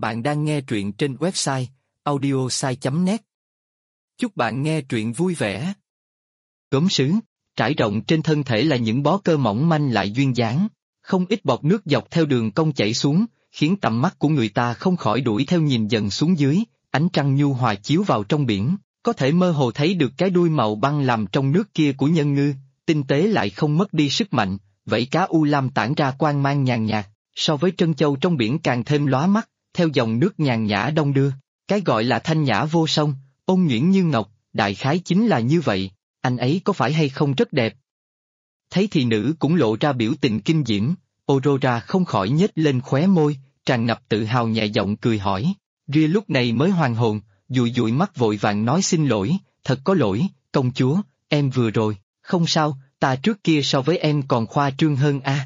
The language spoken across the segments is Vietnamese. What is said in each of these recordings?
Bạn đang nghe truyện trên website audiosai.net. Chúc bạn nghe truyện vui vẻ. Gốm sứ, trải rộng trên thân thể là những bó cơ mỏng manh lại duyên dáng, không ít bọt nước dọc theo đường cong chảy xuống, khiến tầm mắt của người ta không khỏi đuổi theo nhìn dần xuống dưới, ánh trăng nhu hòa chiếu vào trong biển, có thể mơ hồ thấy được cái đuôi màu băng làm trong nước kia của nhân ngư, tinh tế lại không mất đi sức mạnh, vảy cá u lam tản ra quang mang nhàn nhạt, so với trân châu trong biển càng thêm lóa mắt, theo dòng nước nhàn nhã đong đưa. Cái gọi là thanh nhã vô song, ôn nhuyễn như ngọc, đại khái chính là như vậy, anh ấy có phải hay không rất đẹp? Thấy thị nữ cũng lộ ra biểu tình kinh diễm, Aurora không khỏi nhếch lên khóe môi, tràn ngập tự hào nhẹ giọng cười hỏi. Ria lúc này mới hoàn hồn, dụi dụi mắt vội vàng nói xin lỗi, thật có lỗi, công chúa, em vừa rồi, không sao, ta trước kia so với em còn khoa trương hơn a.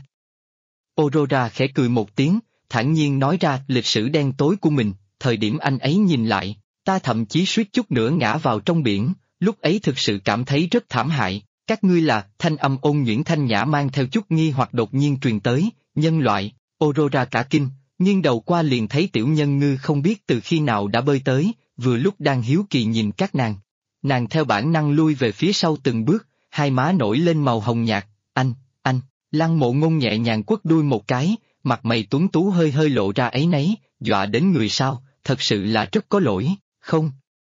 Aurora khẽ cười một tiếng, thản nhiên nói ra lịch sử đen tối của mình, thời điểm anh ấy nhìn lại, ta thậm chí suýt chút nữa ngã vào trong biển, lúc ấy thực sự cảm thấy rất thảm hại, các ngươi là, thanh âm ôn nhuyễn thanh nhã mang theo chút nghi hoặc đột nhiên truyền tới, nhân loại, Aurora cả kinh, nghiêng đầu qua liền thấy tiểu nhân ngư không biết từ khi nào đã bơi tới, vừa lúc đang hiếu kỳ nhìn các nàng. Nàng theo bản năng lui về phía sau từng bước, hai má nổi lên màu hồng nhạt, anh, Lăng Mộ Ngôn nhẹ nhàng quất đuôi một cái, mặt mày tuấn tú hơi hơi lộ ra áy náy, dọa đến người sao, thật sự là rất có lỗi, không?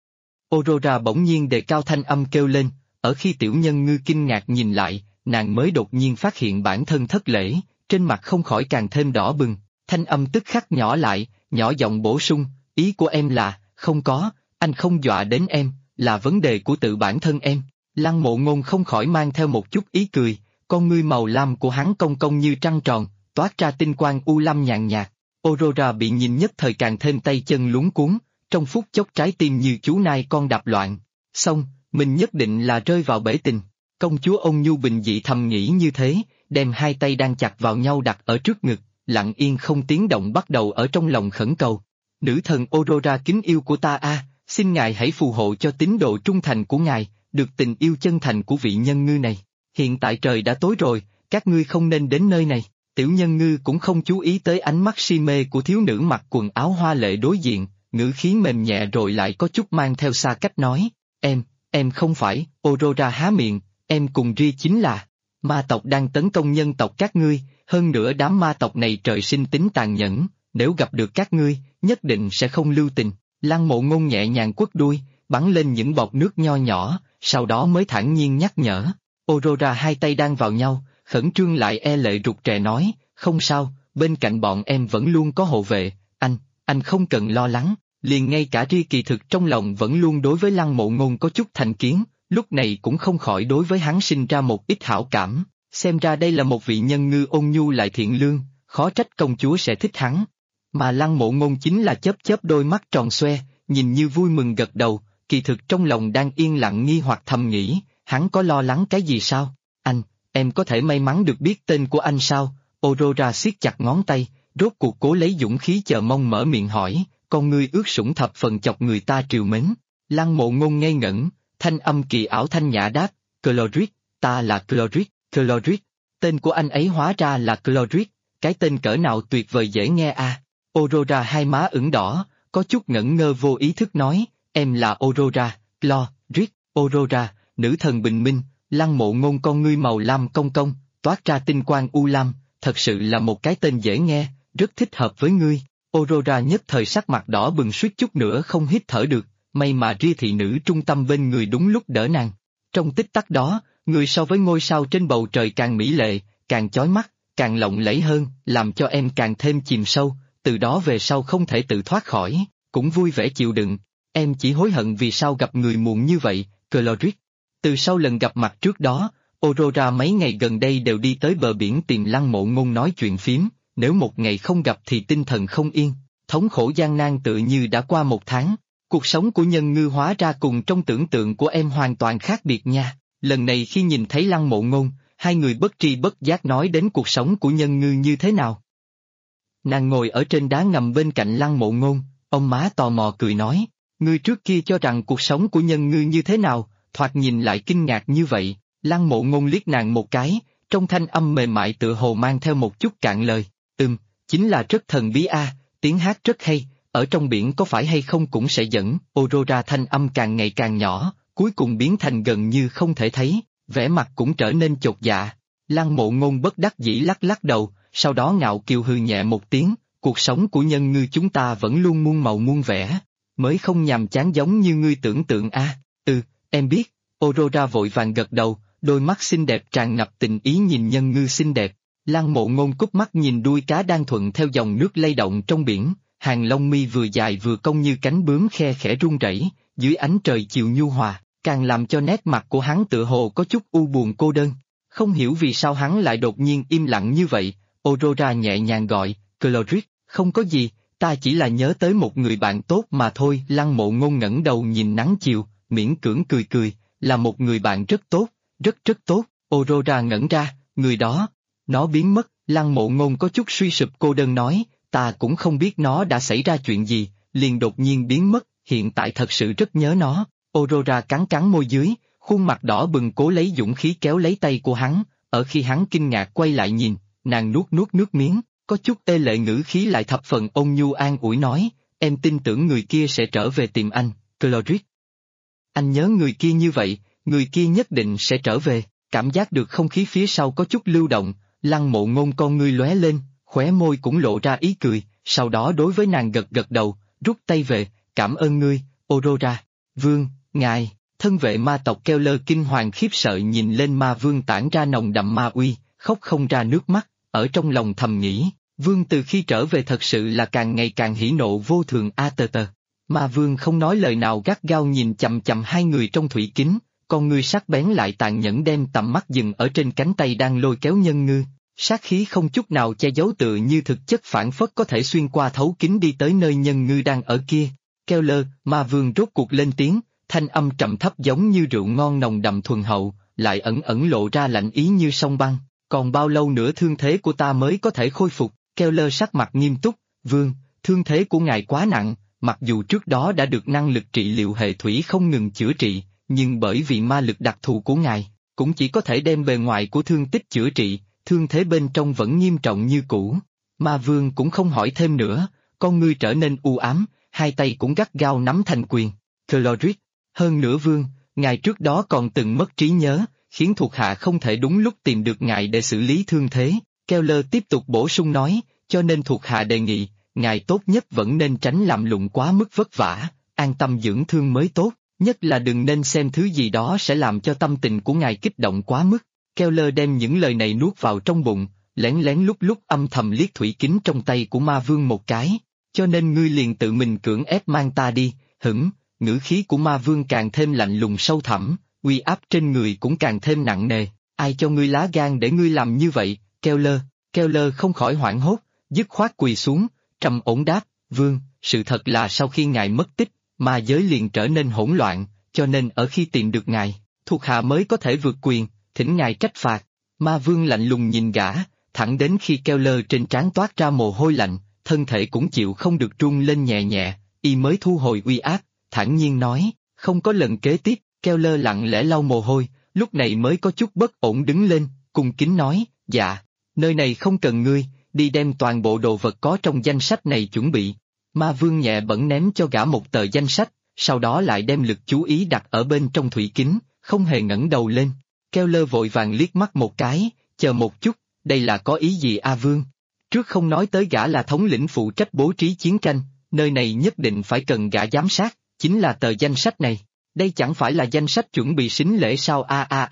Aurora bỗng nhiên đề cao thanh âm kêu lên, ở khi tiểu nhân ngư kinh ngạc nhìn lại, nàng mới đột nhiên phát hiện bản thân thất lễ, trên mặt không khỏi càng thêm đỏ bừng, thanh âm tức khắc nhỏ lại, nhỏ giọng bổ sung, ý của em là, không có, anh không dọa đến em, là vấn đề của tự bản thân em. Lăng Mộ Ngôn không khỏi mang theo một chút ý cười, con ngươi màu lam của hắn cong cong như trăng tròn, toát ra tinh quang u lam nhàn nhạt. Aurora bị nhìn nhất thời càng thêm tay chân luống cuống, trong phút chốc trái tim như chú nai con đạp loạn. Xong, mình nhất định là rơi vào bể tình. Công chúa ôn nhu bình dị thầm nghĩ như thế, đem hai tay đang chặt vào nhau đặt ở trước ngực, lặng yên không tiếng động bắt đầu ở trong lòng khẩn cầu. Nữ thần Aurora kính yêu của ta a, xin ngài hãy phù hộ cho tín độ trung thành của ngài, được tình yêu chân thành của vị nhân ngư này. Hiện tại trời đã tối rồi, các ngươi không nên đến nơi này. Tiểu nhân ngư cũng không chú ý tới ánh mắt si mê của thiếu nữ mặc quần áo hoa lệ đối diện, ngữ khí mềm nhẹ rồi lại có chút mang theo xa cách nói, em không phải, Aurora há miệng, em cùng Ria chính là, ma tộc đang tấn công nhân tộc các ngươi, hơn nữa đám ma tộc này trời sinh tính tàn nhẫn, nếu gặp được các ngươi, nhất định sẽ không lưu tình. Lăng Mộ Ngôn nhẹ nhàng quất đuôi, bắn lên những bọt nước nho nhỏ, sau đó mới thản nhiên nhắc nhở. Aurora hai tay đang vào nhau, khẩn trương lại e lệ rụt rè nói, không sao, bên cạnh bọn em vẫn luôn có hộ vệ, anh không cần lo lắng, liền ngay cả Ria kỳ thực trong lòng vẫn luôn đối với Lăng Mộ Ngôn có chút thành kiến, lúc này cũng không khỏi đối với hắn sinh ra một ít hảo cảm, xem ra đây là một vị nhân ngư ôn nhu lại thiện lương, khó trách công chúa sẽ thích hắn. Mà Lăng Mộ Ngôn chính là chớp chớp đôi mắt tròn xoe, nhìn như vui mừng gật đầu, kỳ thực trong lòng đang yên lặng nghi hoặc thầm nghĩ, hắn có lo lắng cái gì sao? Em có thể may mắn được biết tên của anh sao? Aurora siết chặt ngón tay, rốt cuộc cố lấy dũng khí chờ mong mở miệng hỏi, con ngươi ướt sũng thập phần chọc người ta trìu mến. Lăng Mộ Ngôn ngây ngẩn, thanh âm kỳ ảo thanh nhã đáp, Cloris, ta là Cloris, tên của anh ấy hóa ra là Cloris, cái tên cỡ nào tuyệt vời dễ nghe à. Aurora hai má ửng đỏ, có chút ngẩn ngơ vô ý thức nói, em là Aurora, Cloris, Aurora, nữ thần bình minh. Lăng Mộ Ngôn con ngươi màu lam cong cong, toát ra tinh quang u lam, thật sự là một cái tên dễ nghe, rất thích hợp với ngươi. Aurora nhất thời sắc mặt đỏ bừng suýt chút nữa không hít thở được, may mà Ria thị nữ trung tâm bên người đúng lúc đỡ nàng. Trong tích tắc đó, người so với ngôi sao trên bầu trời càng mỹ lệ, càng chói mắt, càng lộng lẫy hơn, làm cho em càng thêm chìm sâu, từ đó về sau không thể tự thoát khỏi, cũng vui vẻ chịu đựng. Em chỉ hối hận vì sao gặp người muộn như vậy, Cloris. Từ sau lần gặp mặt trước đó, Aurora mấy ngày gần đây đều đi tới bờ biển tìm Lăng Mộ Ngôn nói chuyện phiếm, nếu một ngày không gặp thì tinh thần không yên, thống khổ gian nan tự như đã qua một tháng. Cuộc sống của nhân ngư hóa ra cùng trong tưởng tượng của em hoàn toàn khác biệt nha. Lần này khi nhìn thấy Lăng Mộ Ngôn, hai người bất tri bất giác nói đến cuộc sống của nhân ngư như thế nào. Nàng ngồi ở trên đá ngầm bên cạnh Lăng Mộ Ngôn, ông má tò mò cười nói, ngươi trước kia cho rằng cuộc sống của nhân ngư như thế nào, thoạt nhìn lại kinh ngạc như vậy. Lăng Mộ Ngôn liếc nàng một cái, trong thanh âm mềm mại tựa hồ mang theo một chút cạn lời, chính là rất thần bí a, tiếng hát rất hay, ở trong biển có phải hay không cũng sẽ dẫn. Aurora thanh âm càng ngày càng nhỏ, cuối cùng biến thành gần như không thể thấy, vẻ mặt cũng trở nên chột dạ. Lăng Mộ Ngôn bất đắc dĩ lắc lắc đầu, sau đó ngạo kiều hừ nhẹ một tiếng, cuộc sống của nhân ngư chúng ta vẫn luôn muôn màu muôn vẻ, mới không nhàm chán giống như ngươi tưởng tượng a. Em biết. Aurora vội vàng gật đầu, đôi mắt xinh đẹp tràn ngập tình ý nhìn nhân ngư xinh đẹp. Lăng Mộ Ngôn cúp mắt nhìn đuôi cá đang thuận theo dòng nước lay động trong biển, hàng lông mi vừa dài vừa cong như cánh bướm khe khẽ rung rẩy, dưới ánh trời chiều nhu hòa, càng làm cho nét mặt của hắn tựa hồ có chút u buồn cô đơn. Không hiểu vì sao hắn lại đột nhiên im lặng như vậy. Aurora nhẹ nhàng gọi, Cloris, không có gì, ta chỉ là nhớ tới một người bạn tốt mà thôi. Lăng Mộ Ngôn ngẩng đầu nhìn nắng chiều, miễn cưỡng cười cười, là một người bạn rất tốt, rất tốt. Aurora ngẩn ra, người đó, nó biến mất. Lăng Mộ Ngôn có chút suy sụp cô đơn nói, ta cũng không biết nó đã xảy ra chuyện gì, liền đột nhiên biến mất, hiện tại thật sự rất nhớ nó. Aurora cắn cắn môi dưới, khuôn mặt đỏ bừng cố lấy dũng khí kéo lấy tay của hắn, ở khi hắn kinh ngạc quay lại nhìn, nàng nuốt nuốt nước miếng, có chút ê lệ ngữ khí lại thập phần ôn nhu an ủi nói, em tin tưởng người kia sẽ trở về tìm anh, Cloris. Anh nhớ người kia như vậy, người kia nhất định sẽ trở về. Cảm giác được không khí phía sau có chút lưu động, Lăng Mộ Ngôn con ngươi lóe lên, khóe môi cũng lộ ra ý cười, sau đó đối với nàng gật gật đầu, rút tay về, cảm ơn ngươi, Aurora. Vương, ngài, thân vệ ma tộc Keller kinh hoàng khiếp sợ nhìn lên ma vương tản ra nồng đậm ma uy, khóc không ra nước mắt, ở trong lòng thầm nghĩ, vương từ khi trở về thật sự là càng ngày càng hỉ nộ vô thường a tờ tờ. Ma vương không nói lời nào gắt gao nhìn chằm chằm hai người trong thủy kính, con ngươi sắc bén lại tàn nhẫn đem tầm mắt dừng ở trên cánh tay đang lôi kéo nhân ngư, sát khí không chút nào che giấu tựa như thực chất phản phất có thể xuyên qua thấu kính đi tới nơi nhân ngư đang ở kia. Keller, ma vương rốt cuộc lên tiếng, thanh âm trầm thấp giống như rượu ngon nồng đậm thuần hậu, lại ẩn ẩn lộ ra lạnh ý như sông băng, còn bao lâu nữa thương thế của ta mới có thể khôi phục? Keller sắc mặt nghiêm túc, vương, thương thế của ngài quá nặng, mặc dù trước đó đã được năng lực trị liệu hệ thủy không ngừng chữa trị, nhưng bởi vì ma lực đặc thù của ngài, cũng chỉ có thể đem bề ngoài của thương tích chữa trị, thương thế bên trong vẫn nghiêm trọng như cũ. Ma vương cũng không hỏi thêm nữa, con ngươi trở nên u ám, hai tay cũng gắt gao nắm thành quyền. Cloris, hơn nữa vương, ngài trước đó còn từng mất trí nhớ, khiến thuộc hạ không thể đúng lúc tìm được ngài để xử lý thương thế. Keller tiếp tục bổ sung nói, cho nên thuộc hạ đề nghị, ngài tốt nhất vẫn nên tránh làm lụng quá mức vất vả, an tâm dưỡng thương mới tốt, nhất là đừng nên xem thứ gì đó sẽ làm cho tâm tình của ngài kích động quá mức. Keller đem những lời này nuốt vào trong bụng, lén lén lúc lúc âm thầm liếc thủy kính trong tay của ma vương một cái, cho nên ngươi liền tự mình cưỡng ép mang ta đi. Ngữ khí của ma vương càng thêm lạnh lùng sâu thẳm, uy áp trên người cũng càng thêm nặng nề, ai cho ngươi lá gan để ngươi làm như vậy? Keller không khỏi hoảng hốt, dứt khoát quỳ xuống, trầm ổn đáp, vương, sự thật là sau khi ngài mất tích, ma giới liền trở nên hỗn loạn, cho nên ở khi tìm được ngài, thuộc hạ mới có thể vượt quyền, thỉnh ngài trách phạt. Ma vương lạnh lùng nhìn gã, thẳng đến khi Keller trên trán toát ra mồ hôi lạnh, thân thể cũng chịu không được run lên nhẹ nhẹ, y mới thu hồi uy áp, thản nhiên nói, không có lần kế tiếp. Keller lặng lẽ lau mồ hôi, lúc này mới có chút bất ổn đứng lên, cung kính nói, dạ, nơi này không cần ngươi, đi đem toàn bộ đồ vật có trong danh sách này chuẩn bị. Ma vương nhẹ bẫng ném cho gã một tờ danh sách, sau đó lại đem lực chú ý đặt ở bên trong thủy kính, không hề ngẩng đầu lên. Keller vội vàng liếc mắt một cái, chờ một chút, đây là có ý gì a vương? Trước không nói tới gã là thống lĩnh phụ trách bố trí chiến tranh, nơi này nhất định phải cần gã giám sát, chính là tờ danh sách này. Đây chẳng phải là danh sách chuẩn bị sính lễ sao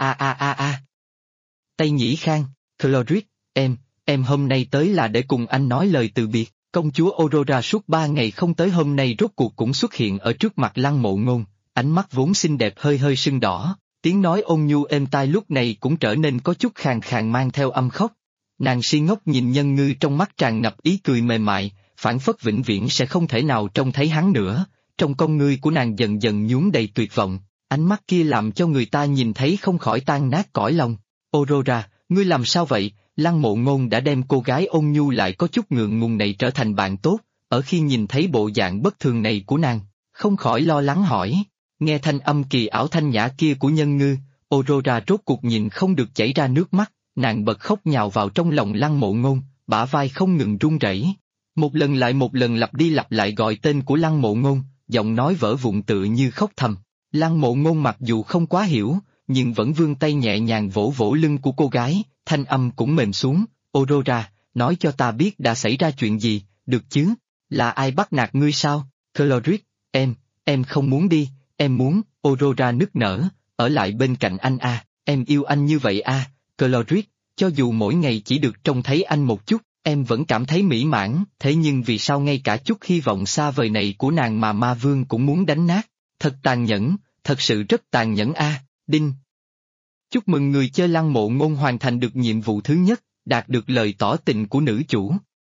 a. Tây Nhĩ Khang, Cloris, em hôm nay tới là để cùng anh nói lời từ biệt. Công chúa Aurora suốt 3 ngày không tới hôm nay rốt cuộc cũng xuất hiện ở trước mặt Lăng Mộ Ngôn, ánh mắt vốn xinh đẹp hơi hơi sưng đỏ, tiếng nói ôn nhu êm tai lúc này cũng trở nên có chút khàn khàn mang theo âm khóc. Nàng si ngốc nhìn nhân ngư trong mắt tràn ngập ý cười mềm mại, phảng phất vĩnh viễn sẽ không thể nào trông thấy hắn nữa. Trong con ngươi của nàng dần dần nhuốm đầy tuyệt vọng, ánh mắt kia làm cho người ta nhìn thấy không khỏi tan nát cõi lòng. Aurora, ngươi làm sao vậy? Lăng Mộ Ngôn đã đem cô gái ôn nhu lại có chút ngượng ngùng này trở thành bạn tốt, ở khi nhìn thấy bộ dạng bất thường này của nàng, không khỏi lo lắng hỏi. Nghe thanh âm kỳ ảo thanh nhã kia của nhân ngư, Aurora rốt cuộc nhìn không được chảy ra nước mắt, nàng bật khóc nhào vào trong lòng Lăng Mộ Ngôn, bả vai không ngừng run rẩy. Một lần lại một lần lặp đi lặp lại gọi tên của Lăng Mộ Ngôn, giọng nói vỡ vụn tựa như khóc thầm. Lăng Mộ Ngôn mặc dù không quá hiểu, nhưng vẫn vươn tay nhẹ nhàng vỗ vỗ lưng của cô gái, thanh âm cũng mềm xuống. Aurora, nói cho ta biết đã xảy ra chuyện gì, được chứ? Là ai bắt nạt ngươi sao? Cloris, em không muốn đi, em muốn. Aurora nức nở, ở lại bên cạnh anh a, em yêu anh như vậy a. Cloris, cho dù mỗi ngày chỉ được trông thấy anh một chút, em vẫn cảm thấy mỹ mãn, thế nhưng vì sao ngay cả chút hy vọng xa vời này của nàng mà ma vương cũng muốn đánh nát? Thật tàn nhẫn, thật sự rất tàn nhẫn a. Đinh. Chúc mừng người chơi Lăng Mộ Ngôn hoàn thành được nhiệm vụ thứ nhất, đạt được lời tỏ tình của nữ chủ.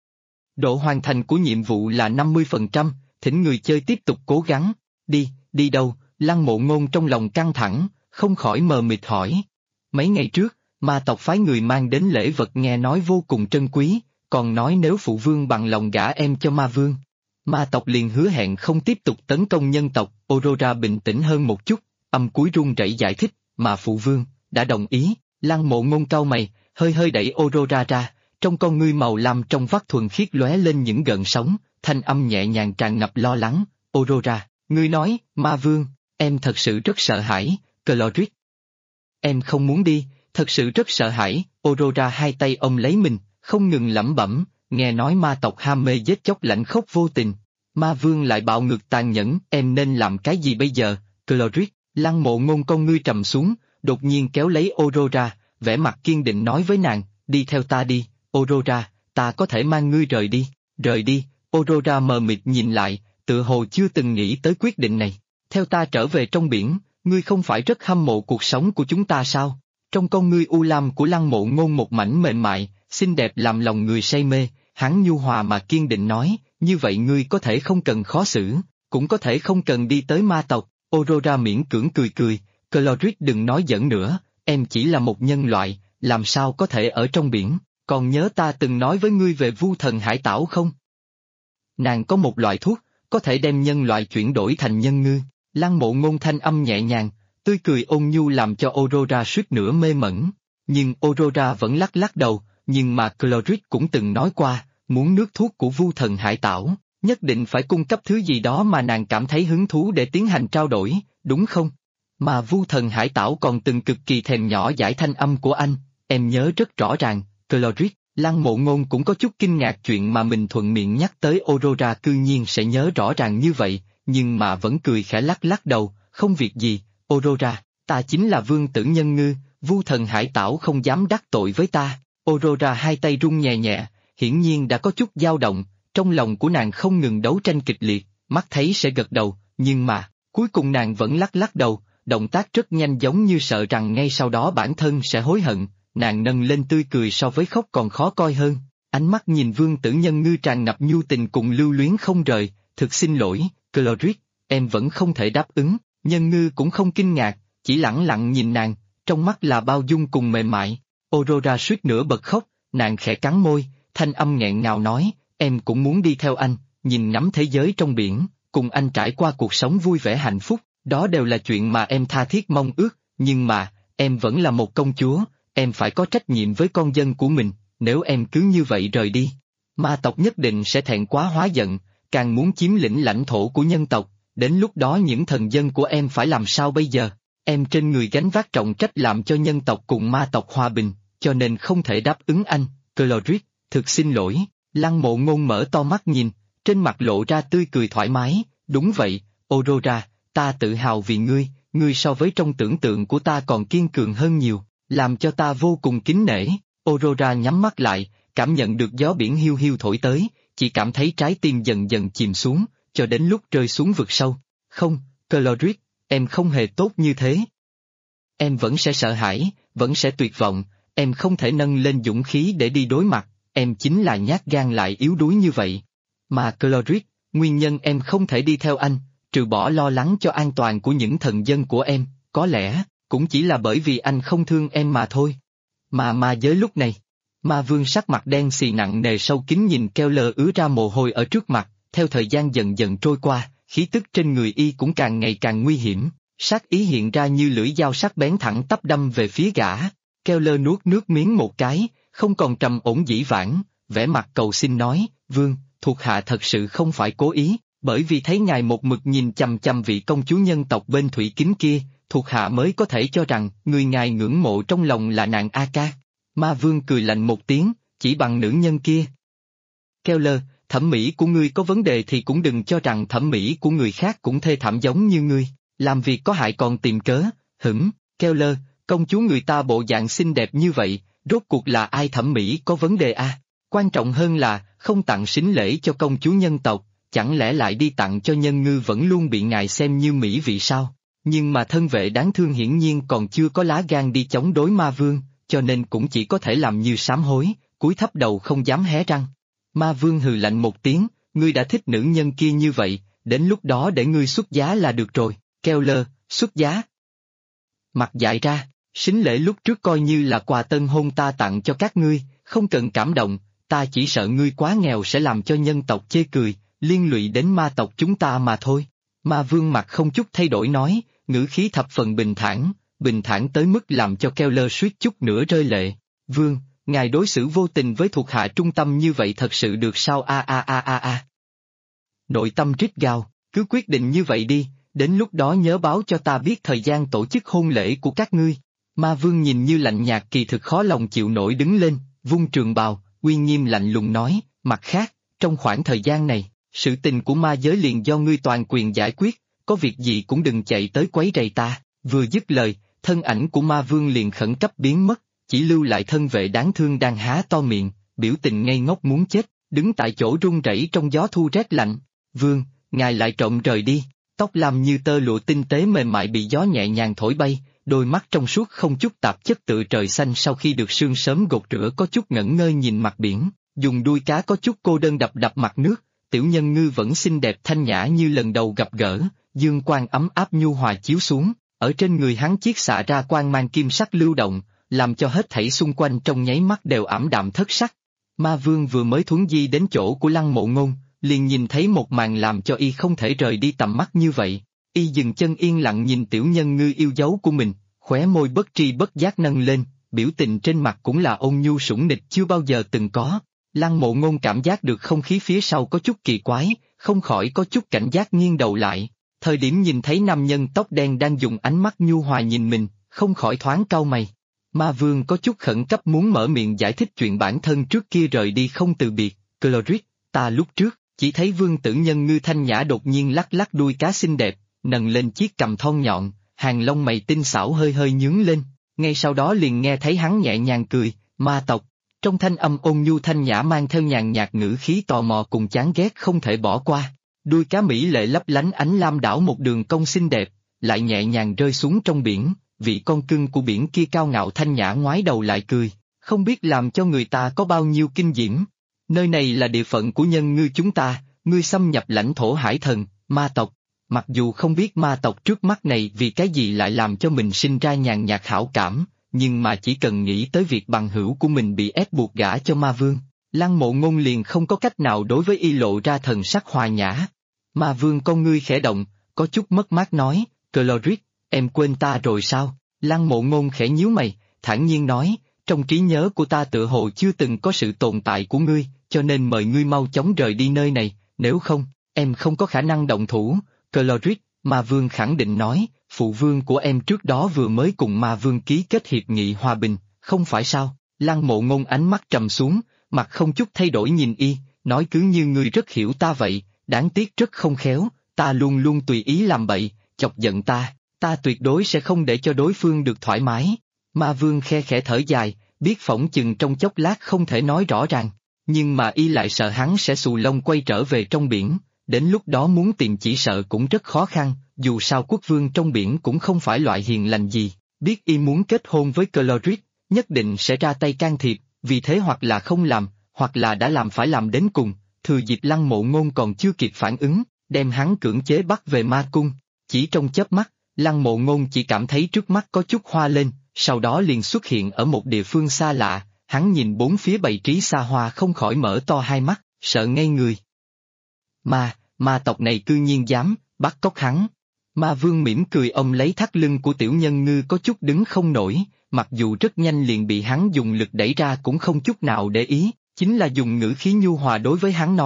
Độ hoàn thành của nhiệm vụ là 50%, thỉnh người chơi tiếp tục cố gắng. Đi đâu? Lăng Mộ Ngôn trong lòng căng thẳng, không khỏi mờ mịt hỏi. Mấy ngày trước, ma tộc phái người mang đến lễ vật nghe nói vô cùng trân quý, còn nói nếu phụ vương bằng lòng gả em cho ma vương. Ma tộc liền hứa hẹn không tiếp tục tấn công nhân tộc. Aurora bình tĩnh hơn một chút, âm cúi run rẩy giải thích, mà phụ vương đã đồng ý. Lăng Mộ Ngôn cau mày, hơi đẩy Aurora ra, trong con ngươi màu lam trong vắt thuần khiết lóe lên những gợn sóng, thanh âm nhẹ nhàng tràn ngập lo lắng. Aurora, ngươi nói, ma vương, em thật sự rất sợ hãi. Cloris, em không muốn đi, thật sự rất sợ hãi. Aurora hai tay ôm lấy mình, không ngừng lẩm bẩm, nghe nói ma tộc ham mê giết chóc lãnh khốc vô tình. Ma vương lại bạo ngược tàn nhẫn, em nên làm cái gì bây giờ? Cloris, Lăng Mộ Ngôn con ngươi trầm xuống, đột nhiên kéo lấy Aurora, vẻ mặt kiên định nói với nàng, đi theo ta đi, Aurora, ta có thể mang ngươi rời đi. Rời đi? Aurora mờ mịt nhìn lại, tựa hồ chưa từng nghĩ tới quyết định này. Theo ta trở về trong biển, ngươi không phải rất hâm mộ cuộc sống của chúng ta sao? Trong con ngươi u lam của Lăng Mộ Ngôn một mảnh mềm mại, xinh đẹp làm lòng người say mê, hắn nhu hòa mà kiên định nói, như vậy ngươi có thể không cần khó xử, cũng có thể không cần đi tới ma tộc. Aurora miễn cưỡng cười, Cloris đừng nói giỡn nữa, em chỉ là một nhân loại, làm sao có thể ở trong biển, còn nhớ ta từng nói với ngươi về Vu Thần Hải Tảo không? Nàng có một loại thuốc, có thể đem nhân loại chuyển đổi thành nhân ngư. Lăng Mộ Ngôn thanh âm nhẹ nhàng, tươi cười ôn nhu làm cho Aurora suýt nữa mê mẩn. Nhưng Aurora vẫn lắc đầu, nhưng mà Cloris cũng từng nói qua, muốn nước thuốc của Vu Thần Hải Tảo, nhất định phải cung cấp thứ gì đó mà nàng cảm thấy hứng thú để tiến hành trao đổi, đúng không? Mà Vu Thần Hải Tảo còn từng cực kỳ thèm nhỏ dãi thanh âm của anh, em nhớ rất rõ ràng. Cloris, Lăng Mộ Ngôn cũng có chút kinh ngạc chuyện mà mình thuận miệng nhắc tới Aurora cư nhiên sẽ nhớ rõ ràng như vậy, nhưng mà vẫn cười khẽ lắc đầu, không việc gì, Aurora, ta chính là vương tử nhân ngư, Vu Thần Hải Tảo không dám đắc tội với ta. Aurora hai tay run nhẹ, hiển nhiên đã có chút dao động, trong lòng của nàng không ngừng đấu tranh kịch liệt, mắt thấy sẽ gật đầu, nhưng mà, cuối cùng nàng vẫn lắc đầu, động tác rất nhanh giống như sợ rằng ngay sau đó bản thân sẽ hối hận, nàng nâng lên tươi cười so với khóc còn khó coi hơn, ánh mắt nhìn vương tử nhân ngư tràn ngập nhu tình cùng lưu luyến không rời, thực xin lỗi, Cloris, em vẫn không thể đáp ứng. Nhân ngư cũng không kinh ngạc, chỉ lẳng lặng nhìn nàng, trong mắt là bao dung cùng mềm mại. Aurora suýt nữa bật khóc, nàng khẽ cắn môi, thanh âm nghẹn ngào nói, em cũng muốn đi theo anh, nhìn ngắm thế giới trong biển, cùng anh trải qua cuộc sống vui vẻ hạnh phúc, đó đều là chuyện mà em tha thiết mong ước, nhưng mà, em vẫn là một công chúa, em phải có trách nhiệm với con dân của mình, nếu em cứ như vậy rời đi, ma tộc nhất định sẽ thẹn quá hóa giận, càng muốn chiếm lĩnh lãnh thổ của nhân tộc. Đến lúc đó những thần dân của em phải làm sao bây giờ? Em trên người gánh vác trọng trách làm cho nhân tộc cùng ma tộc hòa bình, cho nên không thể đáp ứng anh. Cloris, thực xin lỗi. Lăng Mộ Ngôn mở to mắt nhìn, trên mặt lộ ra tươi cười thoải mái. Đúng vậy, Aurora, ta tự hào vì ngươi so với trong tưởng tượng của ta còn kiên cường hơn nhiều, làm cho ta vô cùng kính nể. Aurora nhắm mắt lại, cảm nhận được gió biển hiu hiu thổi tới, chỉ cảm thấy trái tim dần dần chìm xuống, cho đến lúc rơi xuống vực sâu. Không, Cloris, em không hề tốt như thế. Em vẫn sẽ sợ hãi, vẫn sẽ tuyệt vọng, em không thể nâng lên dũng khí để đi đối mặt, em chính là nhát gan lại yếu đuối như vậy. Mà Cloris, nguyên nhân em không thể đi theo anh, trừ bỏ lo lắng cho an toàn của những thần dân của em, có lẽ, cũng chỉ là bởi vì anh không thương em mà thôi. Mà ma giới lúc này, ma vương sắc mặt đen xì nặng nề sâu kín nhìn Keller ứa ra mồ hôi ở trước mặt, theo thời gian dần dần trôi qua, khí tức trên người y cũng càng ngày càng nguy hiểm, sát ý hiện ra như lưỡi dao sắc bén thẳng tắp đâm về phía gã. Keller nuốt nước miếng một cái, không còn trầm ổn dĩ vãng, vẻ mặt cầu xin nói, vương, thuộc hạ thật sự không phải cố ý, bởi vì thấy ngài một mực nhìn chằm chằm vị công chúa nhân tộc bên thủy kính kia, thuộc hạ mới có thể cho rằng người ngài ngưỡng mộ trong lòng là nàng A Ca. Ma Vương cười lạnh một tiếng, chỉ bằng nữ nhân kia. Keller, thẩm mỹ của ngươi có vấn đề thì cũng đừng cho rằng thẩm mỹ của người khác cũng thê thảm giống như ngươi, làm việc có hại còn tìm cớ, Keller, công chúa người ta bộ dạng xinh đẹp như vậy, rốt cuộc là ai thẩm mỹ có vấn đề à? Quan trọng hơn là, không tặng sính lễ cho công chúa nhân tộc, chẳng lẽ lại đi tặng cho nhân ngư vẫn luôn bị ngài xem như mỹ vị sao? Nhưng mà thân vệ đáng thương hiển nhiên còn chưa có lá gan đi chống đối ma vương, cho nên cũng chỉ có thể làm như sám hối, cúi thấp đầu không dám hé răng. Ma vương hừ lạnh một tiếng, ngươi đã thích nữ nhân kia như vậy, đến lúc đó để ngươi xuất giá là được rồi, Keller, xuất giá. Mặt dại ra, sính lễ lúc trước coi như là quà tân hôn ta tặng cho các ngươi, không cần cảm động, ta chỉ sợ ngươi quá nghèo sẽ làm cho nhân tộc chê cười, liên lụy đến ma tộc chúng ta mà thôi. Ma vương mặt không chút thay đổi nói, ngữ khí thập phần bình thản tới mức làm cho Keller suýt chút nữa rơi lệ. Vương, ngài đối xử vô tình với thuộc hạ trung tâm như vậy thật sự được sao a. Nội tâm rít gào, cứ quyết định như vậy đi, đến lúc đó nhớ báo cho ta biết thời gian tổ chức hôn lễ của các ngươi. Ma vương nhìn như lạnh nhạt kỳ thực khó lòng chịu nổi đứng lên, vung trường bào, uy nghiêm lạnh lùng nói, mặt khác, trong khoảng thời gian này, sự tình của ma giới liền do ngươi toàn quyền giải quyết, có việc gì cũng đừng chạy tới quấy rầy ta. Vừa dứt lời, thân ảnh của ma vương liền khẩn cấp biến mất, chỉ lưu lại thân vệ đáng thương đang há to miệng, biểu tình ngây ngốc muốn chết, đứng tại chỗ run rẩy trong gió thu rét lạnh. Vương, ngài lại trộm rời đi, tóc làm như tơ lụa tinh tế mềm mại bị gió nhẹ nhàng thổi bay, đôi mắt trong suốt không chút tạp chất tựa trời xanh sau khi được sương sớm gột rửa có chút ngẩn ngơ nhìn mặt biển, dùng đuôi cá có chút cô đơn đập đập mặt nước, tiểu nhân ngư vẫn xinh đẹp thanh nhã như lần đầu gặp gỡ, dương quang ấm áp nhu hòa chiếu xuống, ở trên người hắn chiết xạ ra quang mang kim sắc lưu động, làm cho hết thảy xung quanh trong nháy mắt đều ảm đạm thất sắc. Ma vương vừa mới thuấn di đến chỗ của Lăng Mộ Ngôn, liền nhìn thấy một màn làm cho y không thể rời đi tầm mắt như vậy. Y dừng chân yên lặng nhìn tiểu nhân ngư yêu dấu của mình, khóe môi bất tri bất giác nâng lên, biểu tình trên mặt cũng là ôn nhu sủng nịch chưa bao giờ từng có. Lăng Mộ Ngôn cảm giác được không khí phía sau có chút kỳ quái, không khỏi có chút cảnh giác nghiêng đầu lại. Thời điểm nhìn thấy nam nhân tóc đen đang dùng ánh mắt nhu hòa nhìn mình, không khỏi thoáng cau mày. Ma vương có chút khẩn cấp muốn mở miệng giải thích chuyện bản thân trước kia rời đi không từ biệt. Cloris, ta lúc trước, chỉ thấy vương tử nhân ngư thanh nhã đột nhiên lắc lắc đuôi cá xinh đẹp, nâng lên chiếc cằm thon nhọn, hàng lông mày tinh xảo hơi hơi nhướng lên, ngay sau đó liền nghe thấy hắn nhẹ nhàng cười, ma tộc. Trong thanh âm ôn nhu thanh nhã mang theo nhàn nhạt ngữ khí tò mò cùng chán ghét không thể bỏ qua. Đuôi cá mỹ lệ lấp lánh ánh lam đảo một đường cong xinh đẹp, lại nhẹ nhàng rơi xuống trong biển, vị con cưng của biển kia cao ngạo thanh nhã ngoái đầu lại cười, không biết làm cho người ta có bao nhiêu kinh diễm. Nơi này là địa phận của nhân ngư chúng ta, ngươi xâm nhập lãnh thổ hải thần, ma tộc. Mặc dù không biết ma tộc trước mắt này vì cái gì lại làm cho mình sinh ra nhàn nhạt hảo cảm, nhưng mà chỉ cần nghĩ tới việc bằng hữu của mình bị ép buộc gả cho ma vương, Lăng Mộ Ngôn liền không có cách nào đối với y lộ ra thần sắc hòa nhã. Ma vương con ngươi khẽ động, có chút mất mát nói, Cloris, em quên ta rồi sao? Lăng Mộ Ngôn khẽ nhíu mày, thản nhiên nói, trong trí nhớ của ta tựa hồ chưa từng có sự tồn tại của ngươi, cho nên mời ngươi mau chóng rời đi nơi này, nếu không, em không có khả năng động thủ. Cloris, Ma vương khẳng định nói, phụ vương của em trước đó vừa mới cùng Ma vương ký kết hiệp nghị hòa bình, không phải sao? Lăng Mộ Ngôn ánh mắt trầm xuống, mặt không chút thay đổi nhìn y, nói cứ như ngươi rất hiểu ta vậy, đáng tiếc rất không khéo, ta luôn luôn tùy ý làm bậy, chọc giận ta tuyệt đối sẽ không để cho đối phương được thoải mái. Ma vương khe khẽ thở dài, biết phỏng chừng trong chốc lát không thể nói rõ ràng, nhưng mà y lại sợ hắn sẽ xù lông quay trở về trong biển, đến lúc đó muốn tìm chỉ sợ cũng rất khó khăn, dù sao quốc vương trong biển cũng không phải loại hiền lành gì, biết y muốn kết hôn với Cloris, nhất định sẽ ra tay can thiệp, vì thế hoặc là không làm, hoặc là đã làm phải làm đến cùng, thừa dịp Lăng Mộ Ngôn còn chưa kịp phản ứng, đem hắn cưỡng chế bắt về ma cung. Chỉ trong chớp mắt, Lăng Mộ Ngôn chỉ cảm thấy trước mắt có chút hoa lên, sau đó liền xuất hiện ở một địa phương xa lạ, hắn nhìn bốn phía bày trí xa hoa không khỏi mở to hai mắt, sợ ngây người. Ma tộc này cư nhiên dám bắt cóc hắn. Ma vương mỉm cười ôm lấy thắt lưng của tiểu nhân ngư có chút đứng không nổi, mặc dù rất nhanh liền bị hắn dùng lực đẩy ra cũng không chút nào để ý, chính là dùng ngữ khí nhu hòa đối với hắn nói,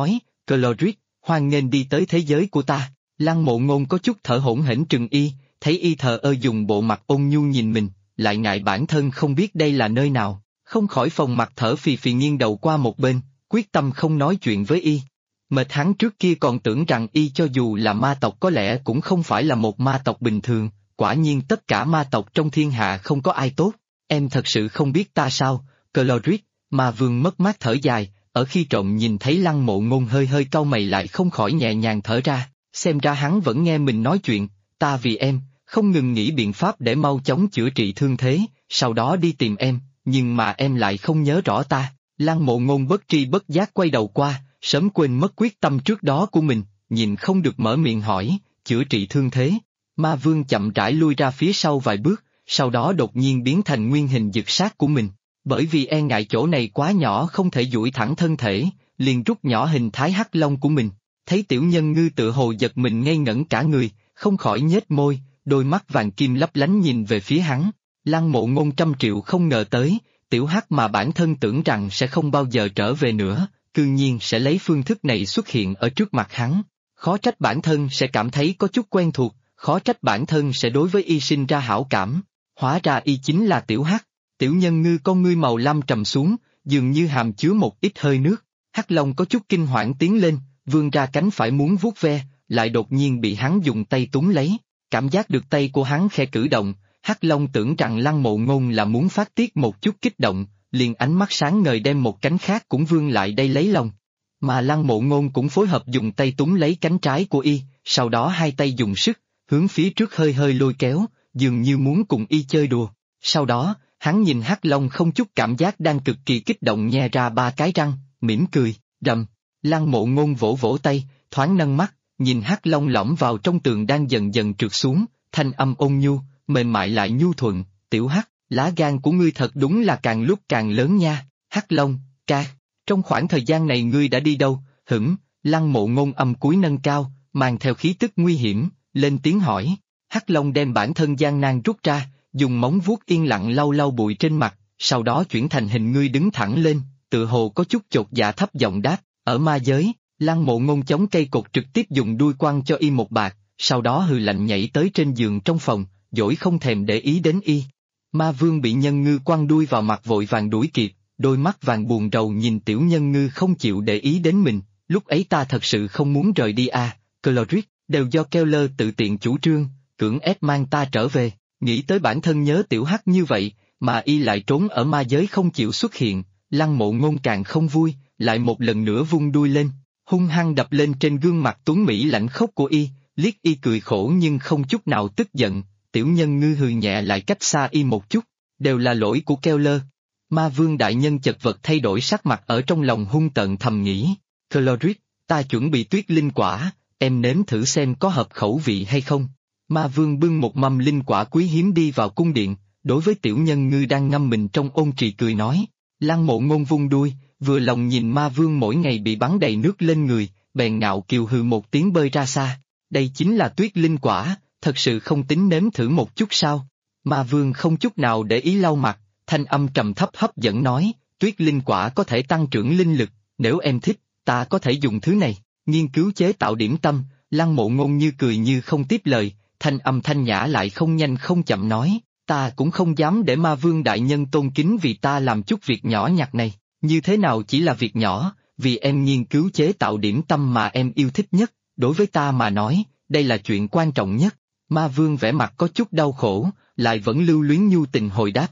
Cloris, hoan nghênh đi tới thế giới của ta. Lăng Mộ Ngôn có chút thở hổn hển trừng y, thấy y thờ ơ dùng bộ mặt ôn nhu nhìn mình, lại ngại bản thân không biết đây là nơi nào, không khỏi phồng mặt thở phì phì nghiêng đầu qua một bên, quyết tâm không nói chuyện với y. Mệt hắn trước kia còn tưởng rằng y cho dù là ma tộc có lẽ cũng không phải là một ma tộc bình thường, quả nhiên tất cả ma tộc trong thiên hạ không có ai tốt. Em thật sự không biết ta sao, Cloris, Ma Vương mất mát thở dài, ở khi trộm nhìn thấy Lăng Mộ Ngôn hơi hơi cau mày lại không khỏi nhẹ nhàng thở ra, xem ra hắn vẫn nghe mình nói chuyện, ta vì em, không ngừng nghĩ biện pháp để mau chóng chữa trị thương thế, sau đó đi tìm em, nhưng mà em lại không nhớ rõ ta. Lăng Mộ Ngôn bất tri bất giác quay đầu qua, sớm quên mất quyết tâm trước đó của mình, nhìn không được mở miệng hỏi, chữa trị thương thế. Ma Vương chậm rãi lui ra phía sau vài bước, sau đó đột nhiên biến thành nguyên hình dực sát của mình. Bởi vì e ngại chỗ này quá nhỏ không thể duỗi thẳng thân thể, liền rút nhỏ hình thái hắc long của mình. Thấy tiểu nhân ngư tự hồ giật mình ngây ngẩn cả người, không khỏi nhếch môi, đôi mắt vàng kim lấp lánh nhìn về phía hắn. Lăng Mộ Ngôn trăm triệu không ngờ tới, tiểu hắc mà bản thân tưởng rằng sẽ không bao giờ trở về nữa, cư nhiên sẽ lấy phương thức này xuất hiện ở trước mặt hắn. Khó trách bản thân sẽ cảm thấy có chút quen thuộc, khó trách bản thân sẽ đối với y sinh ra hảo cảm. Hóa ra y chính là tiểu hắc. Tiểu nhân ngư con ngươi màu lam trầm xuống, dường như hàm chứa một ít hơi nước. Hắc Long có chút kinh hoảng tiến lên, vươn ra cánh phải muốn vuốt ve, lại đột nhiên bị hắn dùng tay túm lấy. Cảm giác được tay của hắn khẽ cử động, Hắc Long tưởng rằng Lăng Mộ Ngôn là muốn phát tiết một chút kích động, liền ánh mắt sáng ngời đem một cánh khác cũng vươn lại đây lấy lòng. Mà Lăng Mộ Ngôn cũng phối hợp dùng tay túm lấy cánh trái của y, sau đó hai tay dùng sức, hướng phía trước hơi hơi lôi kéo, dường như muốn cùng y chơi đùa. Sau đó, hắn nhìn Hắc Long không chút cảm giác đang cực kỳ kích động nhe ra ba cái răng, mỉm cười, rầm. Lăng Mộ Ngôn vỗ vỗ tay, thoáng nâng mắt, nhìn Hắc Long lõm vào trong tường đang dần dần trượt xuống, thanh âm ôn nhu, mềm mại lại nhu thuận, tiểu Hắc, lá gan của ngươi thật đúng là càng lúc càng lớn nha. Hắc Long, ca, trong khoảng thời gian này ngươi đã đi đâu? Lăng Mộ Ngôn âm cúi nâng cao, mang theo khí tức nguy hiểm, lên tiếng hỏi. Hắc Long đem bản thân gian nan rút ra, dùng móng vuốt yên lặng lau lau bụi trên mặt, sau đó chuyển thành hình ngươi đứng thẳng lên, tự hồ có chút chột dạ thấp giọng đáp, ở ma giới. Lăng Mộ Ngôn chống cây cột trực tiếp dùng đuôi quăng cho y một bạt, sau đó hừ lạnh nhảy tới trên giường trong phòng, dỗi không thèm để ý đến y. Ma Vương bị nhân ngư quăng đuôi vào mặt vội vàng đuổi kịp, đôi mắt vàng buồn rầu nhìn tiểu nhân ngư không chịu để ý đến mình, lúc ấy ta thật sự không muốn rời đi à, Cloris, đều do Keller tự tiện chủ trương, cưỡng ép mang ta trở về, nghĩ tới bản thân nhớ tiểu hắc như vậy, mà y lại trốn ở ma giới không chịu xuất hiện, Lăng Mộ Ngôn càng không vui, lại một lần nữa vung đuôi lên, hung hăng đập lên trên gương mặt tuấn mỹ lãnh khốc của y, liếc y cười khổ nhưng không chút nào tức giận, tiểu nhân ngư hừ nhẹ lại cách xa y một chút, đều là lỗi của Keller. Ma Vương đại nhân chật vật thay đổi sắc mặt ở trong lòng hung tợn thầm nghĩ, Cloris, ta chuẩn bị tuyết linh quả, em nếm thử xem có hợp khẩu vị hay không. Ma Vương bưng một mâm linh quả quý hiếm đi vào cung điện, đối với tiểu nhân ngư đang ngâm mình trong ôn trì cười nói. Lăng Mộ Ngôn vung đuôi, vừa lòng nhìn Ma Vương mỗi ngày bị bắn đầy nước lên người, bèn ngạo kiều hừ một tiếng bơi ra xa. Đây chính là tuyết linh quả, thật sự không tính nếm thử một chút sao? Ma Vương không chút nào để ý lau mặt, thanh âm trầm thấp hấp dẫn nói, tuyết linh quả có thể tăng trưởng linh lực, nếu em thích, ta có thể dùng thứ này, nghiên cứu chế tạo điểm tâm. Lăng Mộ Ngôn như cười như không tiếp lời, thanh âm thanh nhã lại không nhanh không chậm nói, ta cũng không dám để Ma Vương đại nhân tôn kính vì ta làm chút việc nhỏ nhặt này, như thế nào chỉ là việc nhỏ, vì em nghiên cứu chế tạo điểm tâm mà em yêu thích nhất, đối với ta mà nói, đây là chuyện quan trọng nhất. Ma Vương vẻ mặt có chút đau khổ, lại vẫn lưu luyến nhu tình hồi đáp,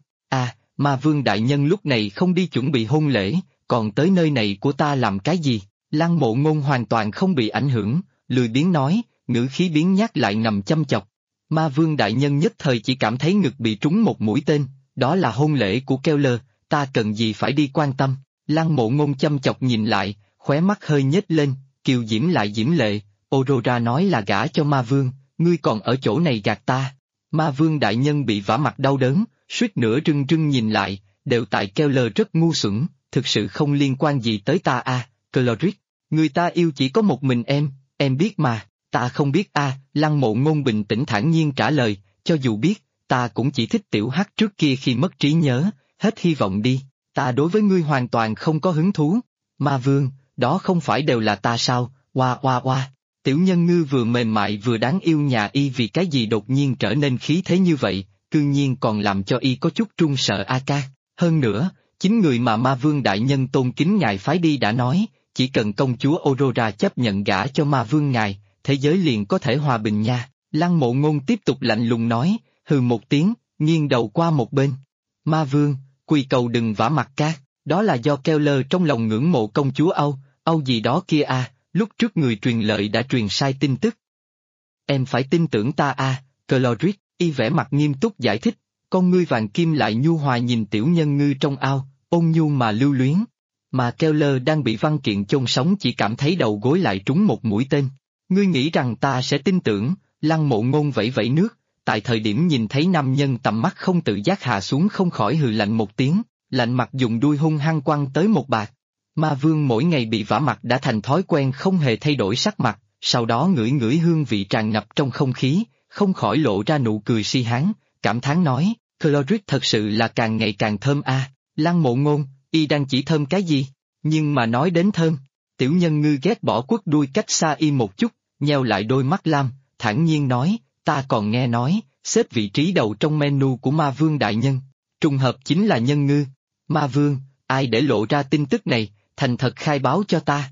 Ma Vương đại nhân lúc này không đi chuẩn bị hôn lễ, còn tới nơi này của ta làm cái gì? Lăng Mộ Ngôn hoàn toàn không bị ảnh hưởng, lười biếng nói, ngữ khí biếng nhác lại ngầm châm chọc. Ma Vương đại nhân nhất thời chỉ cảm thấy ngực bị trúng một mũi tên, đó là hôn lễ của Keller, ta cần gì phải đi quan tâm. Lăng Mộ Ngôn châm chọc nhìn lại, khóe mắt hơi nhếch lên, kiều diễm lại diễm lệ, Aurora nói là gả cho Ma Vương, ngươi còn ở chỗ này gạt ta. Ma Vương đại nhân bị vả mặt đau đớn, suýt nữa rưng rưng nhìn lại, đều tại Keller rất ngu xuẩn, thực sự không liên quan gì tới ta à, Cloris, người ta yêu chỉ có một mình em biết mà, ta không biết Lăng Mộ Ngôn bình tĩnh thản nhiên trả lời, cho dù biết, ta cũng chỉ thích tiểu hắc trước kia khi mất trí nhớ, hết hy vọng đi, ta đối với ngươi hoàn toàn không có hứng thú. Ma Vương, đó không phải đều là ta sao, oa oa oa. Tiểu nhân ngư vừa mềm mại vừa đáng yêu nhà y vì cái gì đột nhiên trở nên khí thế như vậy, cư nhiên còn làm cho y có chút run sợ a ca. Hơn nữa, chính người mà ma vương đại nhân tôn kính ngài phái đi đã nói, chỉ cần công chúa Aurora chấp nhận gả cho ma vương ngài, thế giới liền có thể hòa bình nha. Lăng Mộ Ngôn tiếp tục lạnh lùng nói, hừ một tiếng, nghiêng đầu qua một bên. Ma vương, quy cầu đừng vả mặt ca, đó là do Keller trong lòng ngưỡng mộ công chúa Âu gì đó kia à, lúc trước người truyền lợi đã truyền sai tin tức. Em phải tin tưởng ta à, Cloris, y vẻ mặt nghiêm túc giải thích, con ngươi vàng kim lại nhu hòa nhìn tiểu nhân ngư trong ao, ôn nhu mà lưu luyến. Mà Keller đang bị văn kiện chôn sống chỉ cảm thấy đầu gối lại trúng một mũi tên. Ngươi nghĩ rằng ta sẽ tin tưởng, Lăng Mộ Ngôn vẫy vẫy nước, tại thời điểm nhìn thấy nam nhân tầm mắt không tự giác hạ xuống không khỏi hừ lạnh một tiếng, lạnh mặt dùng đuôi hung hăng quăng tới một bạt. Ma vương mỗi ngày bị vả mặt đã thành thói quen không hề thay đổi sắc mặt, sau đó ngửi ngửi hương vị tràn ngập trong không khí, không khỏi lộ ra nụ cười si hán, cảm thán nói, Cloris thật sự là càng ngày càng thơm a. Lăng Mộ Ngôn, y đang chỉ thơm cái gì? Nhưng mà nói đến thơm, tiểu nhân ngư ghét bỏ quất đuôi cách xa y một chút, nheo lại đôi mắt lam, thản nhiên nói, ta còn nghe nói, xếp vị trí đầu trong menu của ma vương đại nhân, trùng hợp chính là nhân ngư. Ma vương, ai để lộ ra tin tức này, thành thật khai báo cho ta.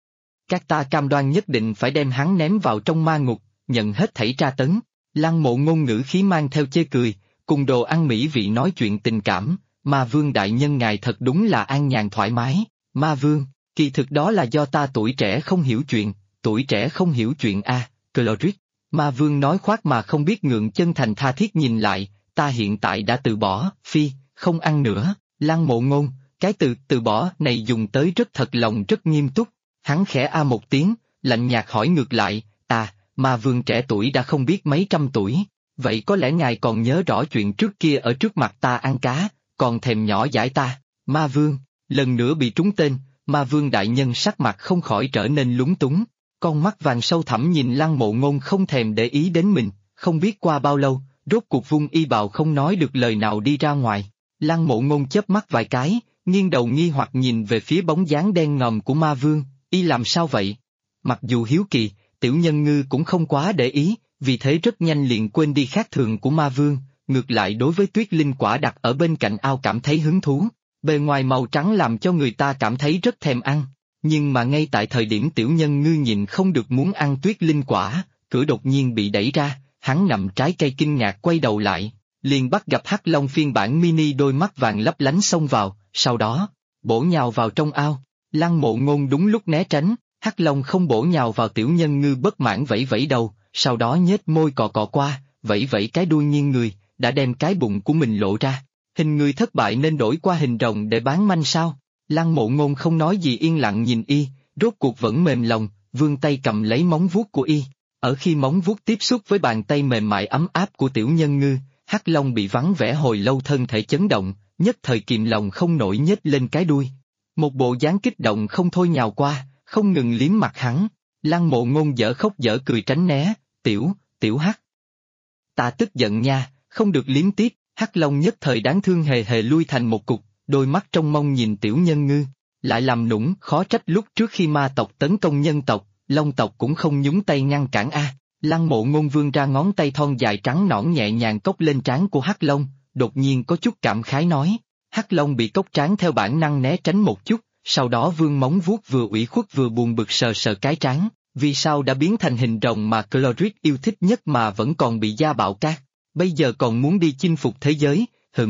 Các ta cam đoan nhất định phải đem hắn ném vào trong ma ngục, nhận hết thảy tra tấn. Lăng Mộ Ngôn ngữ khí mang theo chê cười, cùng đồ ăn mỹ vị nói chuyện tình cảm, ma vương đại nhân ngài thật đúng là an nhàn thoải mái. Ma vương, kỳ thực đó là do ta tuổi trẻ không hiểu chuyện, tuổi trẻ không hiểu chuyện a, Cloris. Ma vương nói khoác mà không biết ngượng, chân thành tha thiết nhìn lại, ta hiện tại đã từ bỏ, không ăn nữa. Lăng Mộ Ngôn, cái từ bỏ này dùng tới rất thật lòng rất nghiêm túc, hắn khẽ a một tiếng, lạnh nhạt hỏi ngược lại, ma vương trẻ tuổi đã không biết mấy trăm tuổi, vậy có lẽ ngài còn nhớ rõ chuyện trước kia ở trước mặt ta ăn cá, còn thèm nhỏ dãi ta. Ma vương, lần nữa bị trúng tên, ma vương đại nhân sắc mặt không khỏi trở nên lúng túng, con mắt vàng sâu thẳm nhìn Lăng Mộ Ngôn không thèm để ý đến mình, không biết qua bao lâu, rốt cuộc vung y bào không nói được lời nào đi ra ngoài. Lăng Mộ Ngôn chớp mắt vài cái, nghiêng đầu nghi hoặc nhìn về phía bóng dáng đen ngòm của ma vương, y làm sao vậy? Mặc dù hiếu kỳ, tiểu nhân ngư cũng không quá để ý, vì thế rất nhanh liền quên đi khác thường của ma vương, ngược lại đối với tuyết linh quả đặt ở bên cạnh ao cảm thấy hứng thú. Bề ngoài màu trắng làm cho người ta cảm thấy rất thèm ăn, nhưng mà ngay tại thời điểm tiểu nhân ngư nhịn không được muốn ăn tuyết linh quả, cửa đột nhiên bị đẩy ra, hắn nằm trái cây kinh ngạc quay đầu lại, liền bắt gặp Hắc Long phiên bản mini đôi mắt vàng lấp lánh xông vào, sau đó, bổ nhào vào trong ao. Lăng Mộ Ngôn đúng lúc né tránh, Hắc Long không bổ nhào vào tiểu nhân ngư bất mãn vẫy vẫy đầu, sau đó nhếch môi cọ cọ qua, vẫy vẫy cái đuôi nghiêng người, đã đem cái bụng của mình lộ ra. Hình người thất bại nên đổi qua hình rồng để bán manh sao? Lăng Mộ Ngôn không nói gì yên lặng nhìn y, rốt cuộc vẫn mềm lòng, vươn tay cầm lấy móng vuốt của y. Ở khi móng vuốt tiếp xúc với bàn tay mềm mại ấm áp của tiểu nhân ngư, Hắc Long bị vắng vẻ hồi lâu thân thể chấn động, nhất thời kìm lòng không nổi nhếch lên cái đuôi. Một bộ dáng kích động không thôi nhào qua, không ngừng liếm mặt hắn. Lăng Mộ Ngôn dở khóc dở cười tránh né, tiểu Hắc. Ta tức giận nha, không được liếm tiếp. Hắc Long nhất thời đáng thương hề hề lui thành một cục, đôi mắt trong mong nhìn tiểu nhân ngư, lại làm nũng, khó trách lúc trước khi ma tộc tấn công nhân tộc, Long tộc cũng không nhúng tay ngăn cản a. Lăng Mộ Ngôn vươn ra ngón tay thon dài trắng nõn nhẹ nhàng cốc lên trán của Hắc Long, đột nhiên có chút cảm khái nói. Hắc Long bị cốc trán theo bản năng né tránh một chút, sau đó vươn móng vuốt vừa ủy khuất vừa buồn bực sờ sờ cái trán, vì sao đã biến thành hình rồng mà Cloris yêu thích nhất mà vẫn còn bị gia bạo cát. Bây giờ còn muốn đi chinh phục thế giới,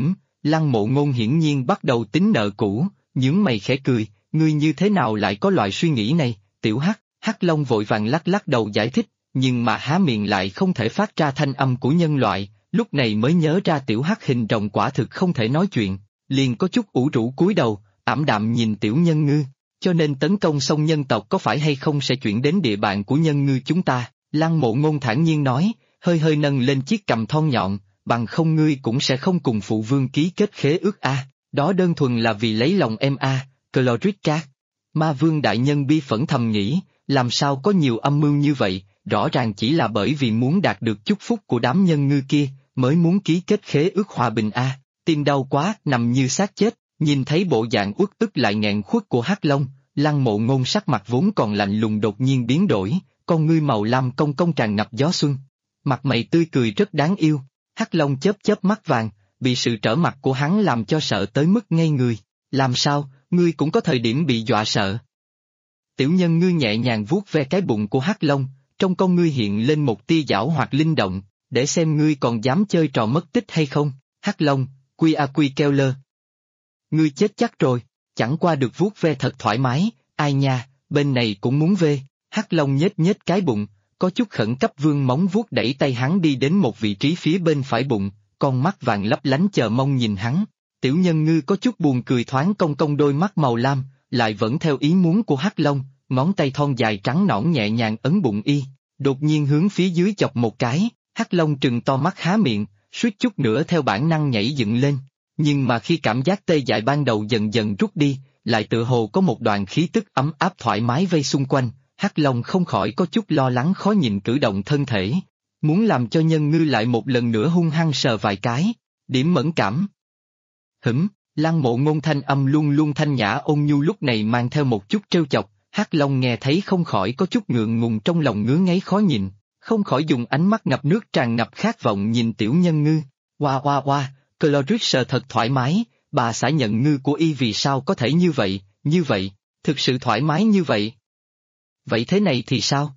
Lăng Mộ Ngôn hiển nhiên bắt đầu tính nợ cũ, nhướng mày khẽ cười, ngươi như thế nào lại có loại suy nghĩ này, tiểu Hắc. Hắc Long vội vàng lắc lắc đầu giải thích, nhưng mà há miệng lại không thể phát ra thanh âm của nhân loại, lúc này mới nhớ ra tiểu Hắc hình rồng quả thực không thể nói chuyện, liền có chút ủ rũ cúi đầu, ảm đạm nhìn tiểu nhân ngư, cho nên tấn công xong nhân tộc có phải hay không sẽ chuyển đến địa bàn của nhân ngư chúng ta. Lăng Mộ Ngôn thản nhiên nói, hơi hơi nâng lên chiếc cằm thon nhọn, bằng không ngươi cũng sẽ không cùng phụ vương ký kết khế ước a, đó đơn thuần là vì lấy lòng em a, Cloris Cát. Ma vương đại nhân bi phẫn thầm nghĩ, làm sao có nhiều âm mưu như vậy, rõ ràng chỉ là bởi vì muốn đạt được chúc phúc của đám nhân ngư kia, mới muốn ký kết khế ước hòa bình a. Tim đau quá, nằm như xác chết, nhìn thấy bộ dạng uất ức lại nghẹn khuất của Hắc Long, Lăng Mộ Ngôn sắc mặt vốn còn lạnh lùng đột nhiên biến đổi, con ngươi màu lam cong cong tràn ngập gió xuân. Mặt mày tươi cười rất đáng yêu, Hắc Long chớp chớp mắt vàng, bị sự trở mặt của hắn làm cho sợ tới mức ngây người. Làm sao, ngươi cũng có thời điểm bị dọa sợ. Tiểu Nhân Ngư nhẹ nhàng vuốt ve cái bụng của Hắc Long, trong con ngươi hiện lên một tia giảo hoạt linh động, để xem ngươi còn dám chơi trò mất tích hay không. Hắc Long, quy kêu lơ. Ngươi chết chắc rồi, chẳng qua được vuốt ve thật thoải mái, ai nha, bên này cũng muốn ve. Hắc Long nhếch nhếch cái bụng, có chút khẩn cấp vươn móng vuốt đẩy tay hắn đi đến một vị trí phía bên phải bụng, con mắt vàng lấp lánh chờ mong nhìn hắn. Tiểu Nhân Ngư có chút buồn cười thoáng cong cong đôi mắt màu lam, lại vẫn theo ý muốn của Hắc Long, ngón tay thon dài trắng nõn nhẹ nhàng ấn bụng y, đột nhiên hướng phía dưới chọc một cái, Hắc Long trừng to mắt há miệng, suýt chút nữa theo bản năng nhảy dựng lên. Nhưng mà khi cảm giác tê dại ban đầu dần dần rút đi, lại tựa hồ có một đoàn khí tức ấm áp thoải mái vây xung quanh, Hắc Long không khỏi có chút lo lắng khó nhìn cử động thân thể, muốn làm cho Nhân Ngư lại một lần nữa hung hăng sờ vài cái, điểm mẫn cảm. Lăng Mộ Ngôn thanh âm luôn luôn thanh nhã ôn nhu lúc này mang theo một chút trêu chọc, Hắc Long nghe thấy không khỏi có chút ngượng ngùng trong lòng ngứa ngáy khó nhìn, không khỏi dùng ánh mắt ngập nước tràn ngập khát vọng nhìn Tiểu Nhân Ngư. Oa, Cloris sờ thật thoải mái, bà xã nhận ngư của y vì sao có thể như vậy, thực sự thoải mái như vậy. Vậy thế này thì sao?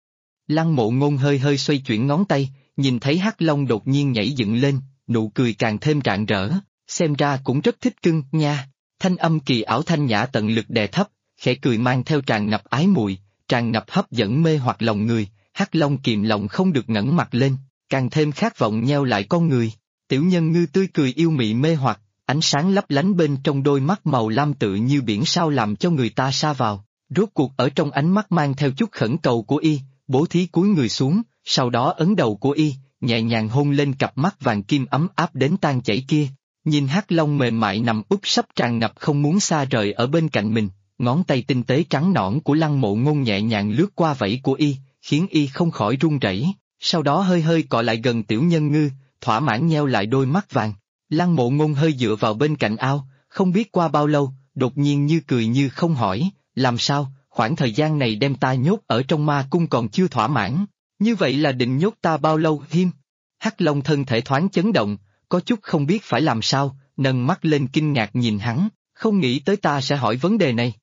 Lăng Mộ Ngôn hơi hơi xoay chuyển ngón tay, nhìn thấy Hắc Long đột nhiên nhảy dựng lên, nụ cười càng thêm rạng rỡ, xem ra cũng rất thích cưng nha. Thanh âm kỳ ảo thanh nhã tận lực đè thấp, khẽ cười mang theo tràn ngập ái mùi, tràn ngập hấp dẫn mê hoặc lòng người. Hắc Long kìm lòng không được ngẩng mặt lên, càng thêm khát vọng nheo lại con người. Tiểu Nhân Ngư tươi cười yêu mị mê hoặc, ánh sáng lấp lánh bên trong đôi mắt màu lam tự như biển sao làm cho người ta sa vào. Rốt cuộc ở trong ánh mắt mang theo chút khẩn cầu của y, bố thí cúi người xuống, sau đó ấn đầu của y, nhẹ nhàng hôn lên cặp mắt vàng kim ấm áp đến tan chảy kia. Nhìn Hắc Long mềm mại nằm úp sấp tràn ngập không muốn xa rời ở bên cạnh mình, ngón tay tinh tế trắng nõn của Lăng Mộ Ngôn nhẹ nhàng lướt qua vảy của y, khiến y không khỏi run rẩy. Sau đó hơi hơi cọ lại gần Tiểu Nhân Ngư, thỏa mãn nheo lại đôi mắt vàng. Lăng Mộ Ngôn hơi dựa vào bên cạnh ao, không biết qua bao lâu, đột nhiên như cười như không hỏi, làm sao, khoảng thời gian này đem ta nhốt ở trong ma cung còn chưa thỏa mãn, như vậy là định nhốt ta bao lâu Hiêm? Hắc Long thân thể thoáng chấn động, có chút không biết phải làm sao, nâng mắt lên kinh ngạc nhìn hắn, không nghĩ tới ta sẽ hỏi vấn đề này.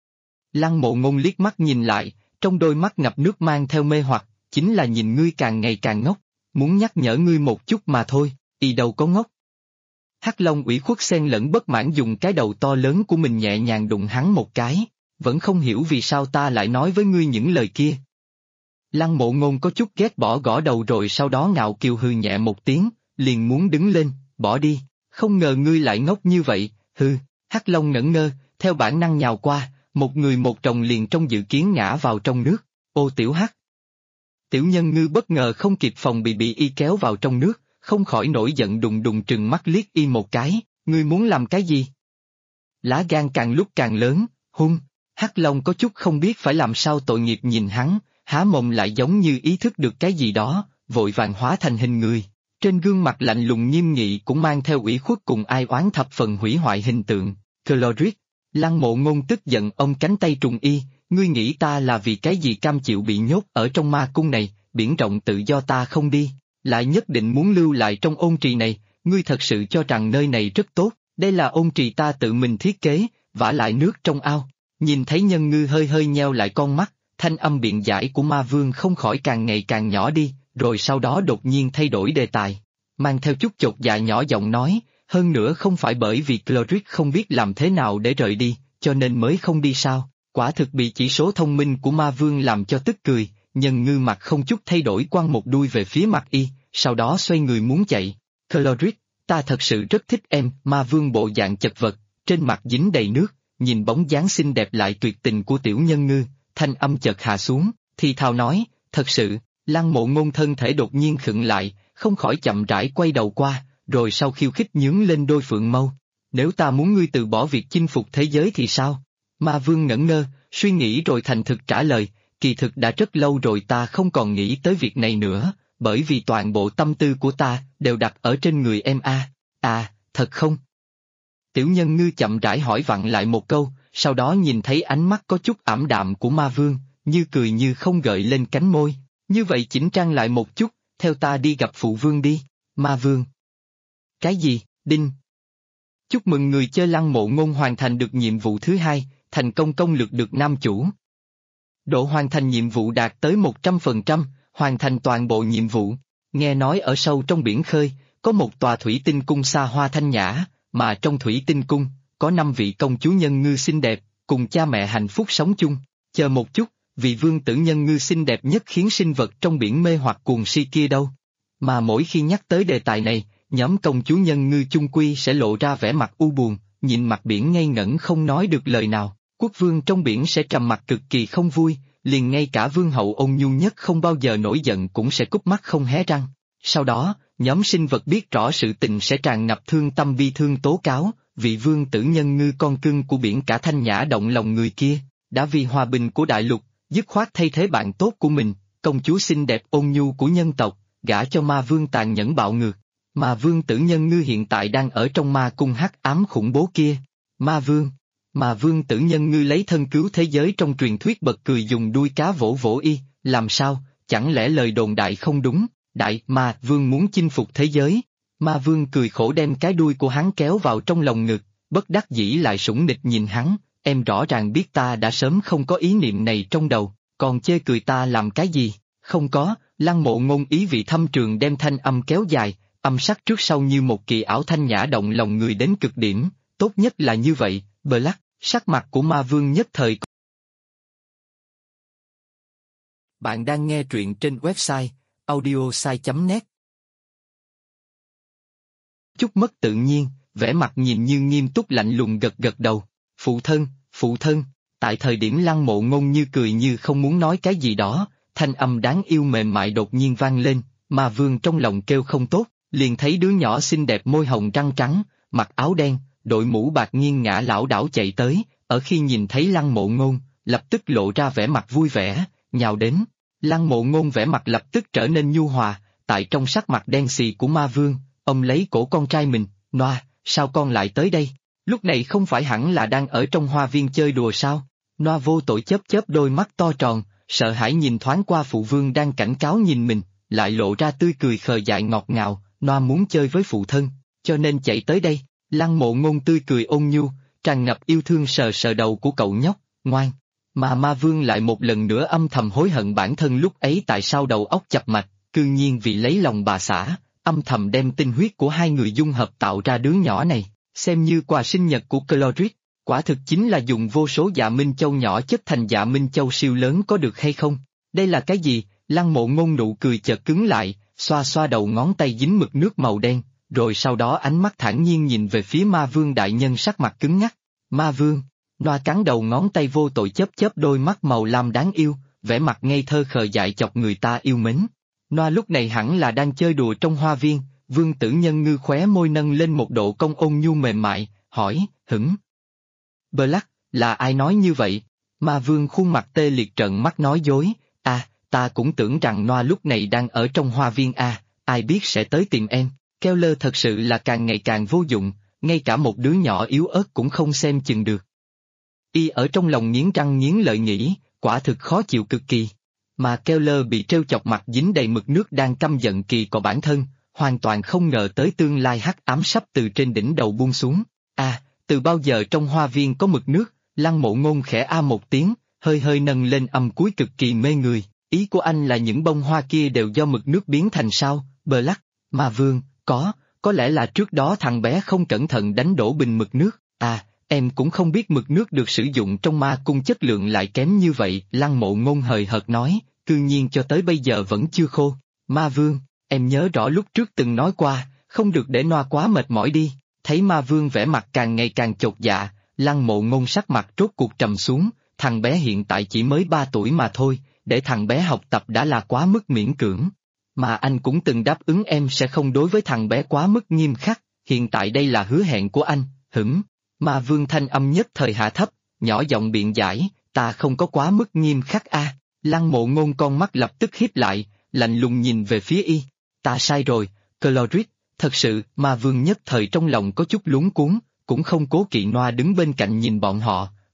Lăng Mộ Ngôn liếc mắt nhìn lại, trong đôi mắt ngập nước mang theo mê hoặc, chính là nhìn ngươi càng ngày càng ngốc, muốn nhắc nhở ngươi một chút mà thôi, y đâu có ngốc. Hắc Long ủy khuất xen lẫn bất mãn dùng cái đầu to lớn của mình nhẹ nhàng đụng hắn một cái, vẫn không hiểu vì sao ta lại nói với ngươi những lời kia. Lăng Mộ Ngôn có chút ghét bỏ gõ đầu rồi sau đó ngạo kiều hừ nhẹ một tiếng, liền muốn đứng lên, bỏ đi, không ngờ ngươi lại ngốc như vậy, hừ. Hắc Long ngẩn ngơ, theo bản năng nhào qua, một người một tròng liền trong dự kiến ngã vào trong nước, ô Tiểu Hắc. Tiểu Nhân Ngư bất ngờ không kịp phòng bị y kéo vào trong nước, không khỏi nổi giận đùng đùng trừng mắt liếc y một cái, ngươi muốn làm cái gì? Lá gan càng lúc càng lớn, hung. Hắc Long có chút không biết phải làm sao tội nghiệp nhìn hắn, há mồm lại giống như ý thức được cái gì đó, vội vàng hóa thành hình người. Trên gương mặt lạnh lùng nghiêm nghị cũng mang theo ủy khuất cùng ai oán thập phần hủy hoại hình tượng. Cloris, Lăng Mộ Ngôn tức giận ôm cánh tay trùng y, ngươi nghĩ ta là vì cái gì cam chịu bị nhốt ở trong ma cung này, biển rộng tự do ta không đi, lại nhất định muốn lưu lại trong ôn trì này, ngươi thật sự cho rằng nơi này rất tốt, đây là ôn trì ta tự mình thiết kế, vả lại nước trong ao. Nhìn thấy Nhân Ngư hơi hơi nheo lại con mắt, thanh âm biện giải của ma vương không khỏi càng ngày càng nhỏ đi, rồi sau đó đột nhiên thay đổi đề tài, mang theo chút chột dạ nhỏ giọng nói, hơn nữa không phải bởi vì Cloris không biết làm thế nào để rời đi, cho nên mới không đi sao, quả thực bị chỉ số thông minh của ma vương làm cho tức cười. Nhân Ngư mặt không chút thay đổi quăng một đuôi về phía mặt y, sau đó xoay người muốn chạy. Cloris, ta thật sự rất thích em, ma vương bộ dạng chật vật, trên mặt dính đầy nước, nhìn bóng dáng xinh đẹp lại tuyệt tình của Tiểu Nhân Ngư, thanh âm chợt hạ xuống, thì thào nói, thật sự. Lăng Mộ Ngôn thân thể đột nhiên khựng lại, không khỏi chậm rãi quay đầu qua, rồi sau khiêu khích nhướng lên đôi phượng mâu. Nếu ta muốn ngươi từ bỏ việc chinh phục thế giới thì sao? Ma vương ngẩn ngơ, suy nghĩ rồi thành thực trả lời, kỳ thực đã rất lâu rồi ta không còn nghĩ tới việc này nữa, bởi vì toàn bộ tâm tư của ta đều đặt ở trên người em a. À, thật không? Tiểu Nhân Ngư chậm rãi hỏi vặn lại một câu, sau đó nhìn thấy ánh mắt có chút ảm đạm của ma vương, như cười như không gợi lên cánh môi. Như vậy chỉnh trang lại một chút, theo ta đi gặp phụ vương đi. Ma vương. Cái gì, đinh? Chúc mừng người chơi Lăng Mộ Ngôn hoàn thành được nhiệm vụ thứ 2, thành công công lược được nam chủ. Độ hoàn thành nhiệm vụ đạt tới 100%, hoàn thành toàn bộ nhiệm vụ. Nghe nói ở sâu trong biển khơi, có một tòa thủy tinh cung xa hoa thanh nhã, mà trong thủy tinh cung, có 5 vị công chúa nhân ngư xinh đẹp, cùng cha mẹ hạnh phúc sống chung. Chờ một chút, vị vương tử nhân ngư xinh đẹp nhất khiến sinh vật trong biển mê hoặc cuồng si kia đâu? Mà mỗi khi nhắc tới đề tài này, nhóm công chúa nhân ngư chung quy sẽ lộ ra vẻ mặt u buồn, nhìn mặt biển ngây ngẩn không nói được lời nào. Quốc vương trong biển sẽ trầm mặt cực kỳ không vui, liền ngay cả vương hậu ôn nhu nhất không bao giờ nổi giận cũng sẽ cúp mắt không hé răng. Sau đó, nhóm sinh vật biết rõ sự tình sẽ tràn ngập thương tâm bi thương tố cáo, vị vương tử nhân ngư con cưng của biển cả thanh nhã động lòng người kia, đã vì hòa bình của đại lục, dứt khoát thay thế bạn tốt của mình, công chúa xinh đẹp ôn nhu của nhân tộc, gả cho ma vương tàn nhẫn bạo ngược. Mà vương tử nhân ngư hiện tại đang ở trong ma cung hắc ám khủng bố kia. Ma vương. Mà vương tử nhân ngư lấy thân cứu thế giới trong truyền thuyết bật cười dùng đuôi cá vỗ vỗ y, làm sao, chẳng lẽ lời đồn đại không đúng, đại ma vương muốn chinh phục thế giới. Ma vương cười khổ đem cái đuôi của hắn kéo vào trong lòng ngực, bất đắc dĩ lại sủng nịch nhìn hắn, em rõ ràng biết ta đã sớm không có ý niệm này trong đầu, còn chê cười ta làm cái gì, không có. Lăng Mộ Ngôn ý vị thâm trường đem thanh âm kéo dài, âm sắc trước sau như một kỳ ảo thanh nhã động lòng người đến cực điểm, tốt nhất là như vậy. Black, sắc mặt của ma vương nhất thời. Bạn đang nghe truyện trên website audiosai.net. Chút mất tự nhiên, vẻ mặt nhìn như nghiêm túc lạnh lùng gật gật đầu. Phụ thân, tại thời điểm Lăng Mộ Ngôn như cười như không muốn nói cái gì đó, thanh âm đáng yêu mềm mại đột nhiên vang lên, ma vương trong lòng kêu không tốt, liền thấy đứa nhỏ xinh đẹp môi hồng răng trắng, mặc áo đen, đội mũ bạc nghiêng ngã lảo đảo chạy tới, ở khi nhìn thấy Lăng Mộ Ngôn, lập tức lộ ra vẻ mặt vui vẻ, nhào đến. Lăng Mộ Ngôn vẻ mặt lập tức trở nên nhu hòa, tại trong sắc mặt đen xì của ma vương, ông lấy cổ con trai mình, Noa, sao con lại tới đây? Lúc này không phải hẳn là đang ở trong hoa viên chơi đùa sao? Noa vô tội chớp chớp đôi mắt to tròn, sợ hãi nhìn thoáng qua phụ vương đang cảnh cáo nhìn mình, lại lộ ra tươi cười khờ dại ngọt ngào, Noa muốn chơi với phụ thân, cho nên chạy tới đây. Lăng Mộ Ngôn tươi cười ôn nhu, tràn ngập yêu thương sờ sờ đầu của cậu nhóc, ngoan. Mà ma vương lại một lần nữa âm thầm hối hận bản thân lúc ấy tại sao đầu óc chập mạch, cư nhiên vì lấy lòng bà xã, âm thầm đem tinh huyết của hai người dung hợp tạo ra đứa nhỏ này, xem như quà sinh nhật của Cloris, quả thực chính là dùng vô số dạ Minh Châu nhỏ chất thành dạ Minh Châu siêu lớn có được hay không? Đây là cái gì? Lăng Mộ Ngôn nụ cười chợt cứng lại, xoa xoa đầu ngón tay dính mực nước màu đen, rồi sau đó ánh mắt thản nhiên nhìn về phía ma vương đại nhân sắc mặt cứng ngắc. Ma vương, Noa cắn đầu ngón tay vô tội chớp chớp đôi mắt màu lam đáng yêu, vẻ mặt ngây thơ khờ dại chọc người ta yêu mến. Noa lúc này hẳn là đang chơi đùa trong hoa viên, vương tử nhân ngư khóe môi nâng lên một độ cong ôn nhu mềm mại, hỏi, Black, là ai nói như vậy? Ma vương khuôn mặt tê liệt trợn mắt nói dối, ta cũng tưởng rằng Noa lúc này đang ở trong hoa viên ai biết sẽ tới tìm em. Keller thật sự là càng ngày càng vô dụng, ngay cả một đứa nhỏ yếu ớt cũng không xem chừng được. Y ở trong lòng nghiến răng nghiến lợi nghĩ, quả thực khó chịu cực kỳ. Mà Keller bị trêu chọc mặt dính đầy mực nước đang căm giận kỳ cọ bản thân, hoàn toàn không ngờ tới tương lai hắc ám sắp từ trên đỉnh đầu buông xuống. Từ bao giờ trong hoa viên có mực nước? Lăng Mộ Ngôn khẽ một tiếng, hơi hơi nâng lên âm cuối cực kỳ mê người. Ý của anh là những bông hoa kia đều do mực nước biến thành sao? Black, ma vương, có lẽ là trước đó thằng bé không cẩn thận đánh đổ bình mực nước. Em cũng không biết mực nước được sử dụng trong ma cung chất lượng lại kém như vậy. Lăng Mộ Ngôn hời hợt nói, cư nhiên cho tới bây giờ vẫn chưa khô. Ma vương, em nhớ rõ lúc trước từng nói qua, không được để Noa quá mệt mỏi đi. Thấy ma vương vẻ mặt càng ngày càng chột dạ, Lăng Mộ Ngôn sắc mặt rốt cuộc trầm xuống, thằng bé hiện tại chỉ mới 3 tuổi mà thôi, để thằng bé học tập đã là quá mức miễn cưỡng. Mà anh cũng từng đáp ứng em sẽ không đối với thằng bé quá mức nghiêm khắc, hiện tại đây là hứa hẹn của anh, Ma vương thanh âm nhất thời hạ thấp, nhỏ giọng biện giải, ta không có quá mức nghiêm khắc Lăng Mộ Ngôn con mắt lập tức híp lại, lạnh lùng nhìn về phía y. Ta sai rồi, Cloris, thật sự. Ma vương nhất thời trong lòng có chút luống cuống, cũng không cố kỵ Noa đứng bên cạnh nhìn bọn họ,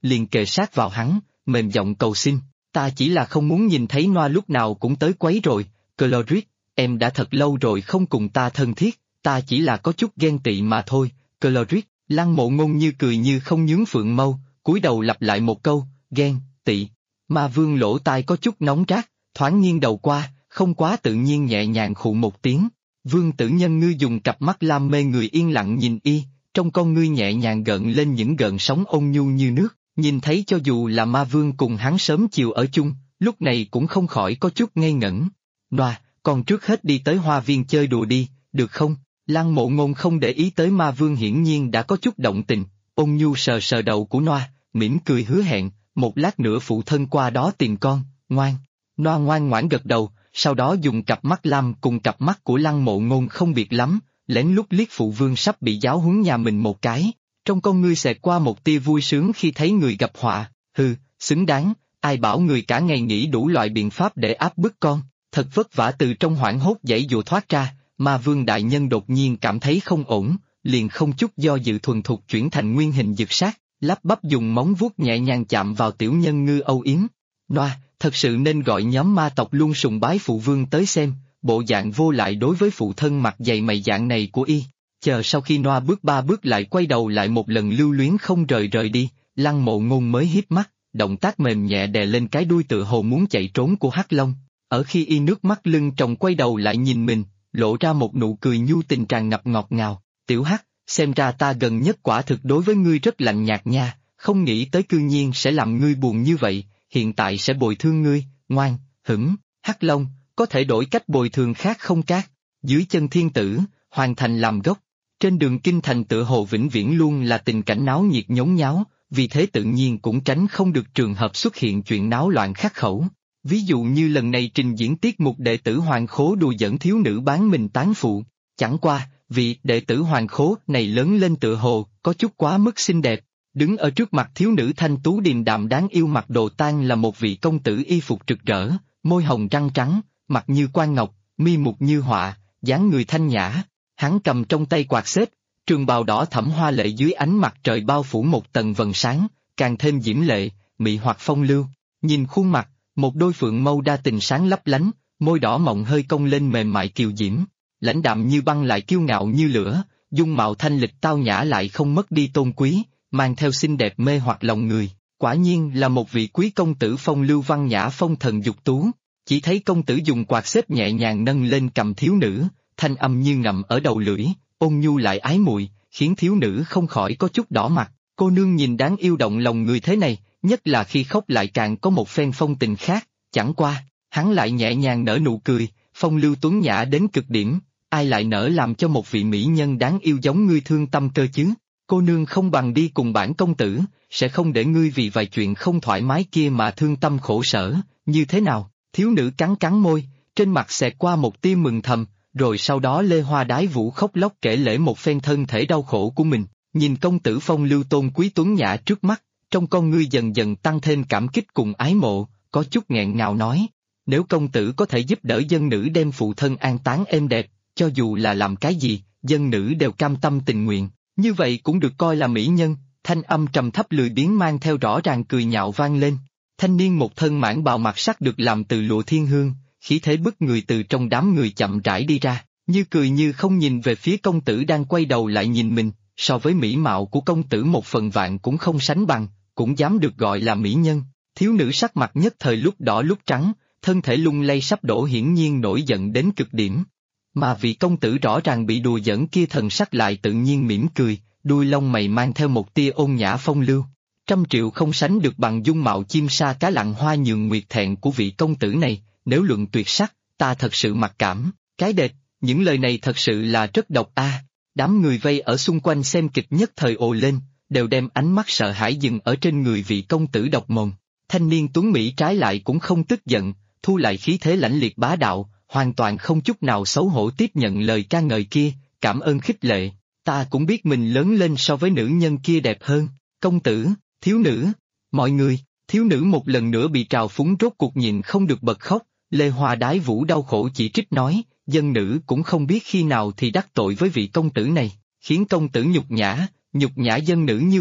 liền kề sát vào hắn, mềm giọng cầu xin, ta chỉ là không muốn nhìn thấy Noa lúc nào cũng tới quấy rồi, Cloris, em đã thật lâu rồi không cùng ta thân thiết, ta chỉ là có chút ghen tị mà thôi, Cloris. Lăng Mộ Ngôn như cười như không nhướng phượng mâu, cúi đầu lặp lại một câu, ghen, tị. Ma Vương lỗ tai có chút nóng rát, thoáng nghiêng đầu qua, không quá tự nhiên nhẹ nhàng khụ một tiếng. Vương Tử Nhân Ngư dùng cặp mắt lam mê người yên lặng nhìn y, trong con ngươi nhẹ nhàng gợn lên những gợn sóng ôn nhu như nước, nhìn thấy cho dù là Ma Vương cùng hắn sớm chiều ở chung, lúc này cũng không khỏi có chút ngây ngẩn. Noa, còn trước hết đi tới hoa viên chơi đùa đi, được không? Lăng Mộ Ngôn không để ý tới Ma Vương hiển nhiên đã có chút động tình, ôn nhu sờ sờ đầu của Noa, mỉm cười hứa hẹn, một lát nữa phụ thân qua đó tìm con, ngoan. Noa ngoan ngoãn gật đầu, sau đó dùng cặp mắt lam cùng cặp mắt của Lăng Mộ Ngôn không biệt lắm, lén lút liếc phụ vương sắp bị giáo huấn nhà mình một cái, trong con ngươi xẹt qua một tia vui sướng khi thấy người gặp họa, hừ, xứng đáng, ai bảo người cả ngày nghĩ đủ loại biện pháp để áp bức con, thật vất vả từ trong hoảng hốt giãy dụa thoát ra. Ma Vương đại nhân đột nhiên cảm thấy không ổn, liền không chút do dự thuần thục chuyển thành nguyên hình dực sát, lắp bắp dùng móng vuốt nhẹ nhàng chạm vào tiểu nhân ngư âu yếm. Noa, thật sự nên gọi nhóm ma tộc luôn sùng bái phụ vương tới xem, bộ dạng vô lại đối với phụ thân mặt dày mày dạng này của y. Chờ sau khi Noa bước 3 bước lại quay đầu lại một lần lưu luyến không rời đi, Lăng Mộ Ngôn mới híp mắt, động tác mềm nhẹ đè lên cái đuôi tựa hồ muốn chạy trốn của Hắc Long. Ở khi y nước mắt lưng tròng quay đầu lại nhìn mình, lộ ra một nụ cười nhu tình tràn ngập ngọt ngào, tiểu Hắc, xem ra ta gần nhất quả thực đối với ngươi rất lạnh nhạt nha, không nghĩ tới cư nhiên sẽ làm ngươi buồn như vậy, hiện tại sẽ bồi thường ngươi, ngoan, hửng, Hắc Long, có thể đổi cách bồi thường khác không cát, dưới chân thiên tử, hoàn thành làm gốc, trên đường kinh thành tựa hồ vĩnh viễn luôn là tình cảnh náo nhiệt nhốn nháo, vì thế tự nhiên cũng tránh không được trường hợp xuất hiện chuyện náo loạn khắc khẩu. Ví dụ như lần này trình diễn tiết mục đệ tử Hoàng Khố đùa dẫn thiếu nữ bán mình tán phụ, chẳng qua, vì đệ tử Hoàng Khố này lớn lên tựa hồ, có chút quá mức xinh đẹp, đứng ở trước mặt thiếu nữ thanh tú điềm đạm đáng yêu mặc đồ tang là một vị công tử y phục rực rỡ, môi hồng răng trắng, mặt như quan ngọc, mi mục như họa, dáng người thanh nhã, hắn cầm trong tay quạt xếp, trường bào đỏ thẫm hoa lệ dưới ánh mặt trời bao phủ một tầng vầng sáng, càng thêm diễm lệ, mị hoặc phong lưu, nhìn khuôn mặt. Một đôi phượng mâu đa tình sáng lấp lánh, môi đỏ mọng hơi cong lên mềm mại kiều diễm, lãnh đạm như băng lại kiêu ngạo như lửa, dung mạo thanh lịch tao nhã lại không mất đi tôn quý, mang theo xinh đẹp mê hoặc lòng người, quả nhiên là một vị quý công tử phong lưu văn nhã phong thần dục tú. Chỉ thấy công tử dùng quạt xếp nhẹ nhàng nâng lên cầm thiếu nữ, thanh âm như ngậm ở đầu lưỡi, ôn nhu lại ái muội, khiến thiếu nữ không khỏi có chút đỏ mặt. Cô nương nhìn đáng yêu động lòng người thế này, nhất là khi khóc lại càng có một phen phong tình khác, chẳng qua, hắn lại nhẹ nhàng nở nụ cười, phong lưu tuấn nhã đến cực điểm, ai lại nỡ làm cho một vị mỹ nhân đáng yêu giống ngươi thương tâm cơ chứ, cô nương không bằng đi cùng bản công tử, sẽ không để ngươi vì vài chuyện không thoải mái kia mà thương tâm khổ sở, như thế nào, thiếu nữ cắn cắn môi, trên mặt xẹt qua một tia mừng thầm, rồi sau đó Lê Hoa Đái Vũ khóc lóc kể lể một phen thân thể đau khổ của mình, nhìn công tử phong lưu tôn quý tuấn nhã trước mắt. Trong con ngươi dần dần tăng thêm cảm kích cùng ái mộ, có chút nghẹn ngào nói, nếu công tử có thể giúp đỡ dân nữ đem phụ thân an táng êm đẹp, cho dù là làm cái gì, dân nữ đều cam tâm tình nguyện, như vậy cũng được coi là mỹ nhân, thanh âm trầm thấp lười biếng mang theo rõ ràng cười nhạo vang lên. Thanh niên một thân mãn bào mặc sắc được làm từ lụa thiên hương, khí thế bức người từ trong đám người chậm rãi đi ra, như cười như không nhìn về phía công tử đang quay đầu lại nhìn mình, so với mỹ mạo của công tử một phần vạn cũng không sánh bằng. Cũng dám được gọi là mỹ nhân, thiếu nữ sắc mặt nhất thời lúc đỏ lúc trắng, thân thể lung lay sắp đổ hiển nhiên nổi giận đến cực điểm. Mà vị công tử rõ ràng bị đùa giỡn kia thần sắc lại tự nhiên mỉm cười, đuôi lông mày mang theo một tia ôn nhã phong lưu. 100 triệu không sánh được bằng dung mạo chim sa cá lặng hoa nhường nguyệt thẹn của vị công tử này, nếu luận tuyệt sắc, ta thật sự mặc cảm, cái đệt, những lời này thật sự là rất độc a. Đám người vây ở xung quanh xem kịch nhất thời ồ lên, đều đem ánh mắt sợ hãi dừng ở trên người vị công tử độc mồm. Thanh niên tuấn Mỹ trái lại cũng không tức giận, thu lại khí thế lãnh liệt bá đạo, hoàn toàn không chút nào xấu hổ tiếp nhận lời ca ngợi kia, cảm ơn khích lệ, ta cũng biết mình lớn lên so với nữ nhân kia đẹp hơn, công tử, thiếu nữ, mọi người, thiếu nữ một lần nữa bị trào phúng rốt cuộc nhịn không được bật khóc, Lê Hoa Đái Vũ đau khổ chỉ trích nói, dân nữ cũng không biết khi nào thì đắc tội với vị công tử này, khiến công tử nhục nhã dân nữ như vậy,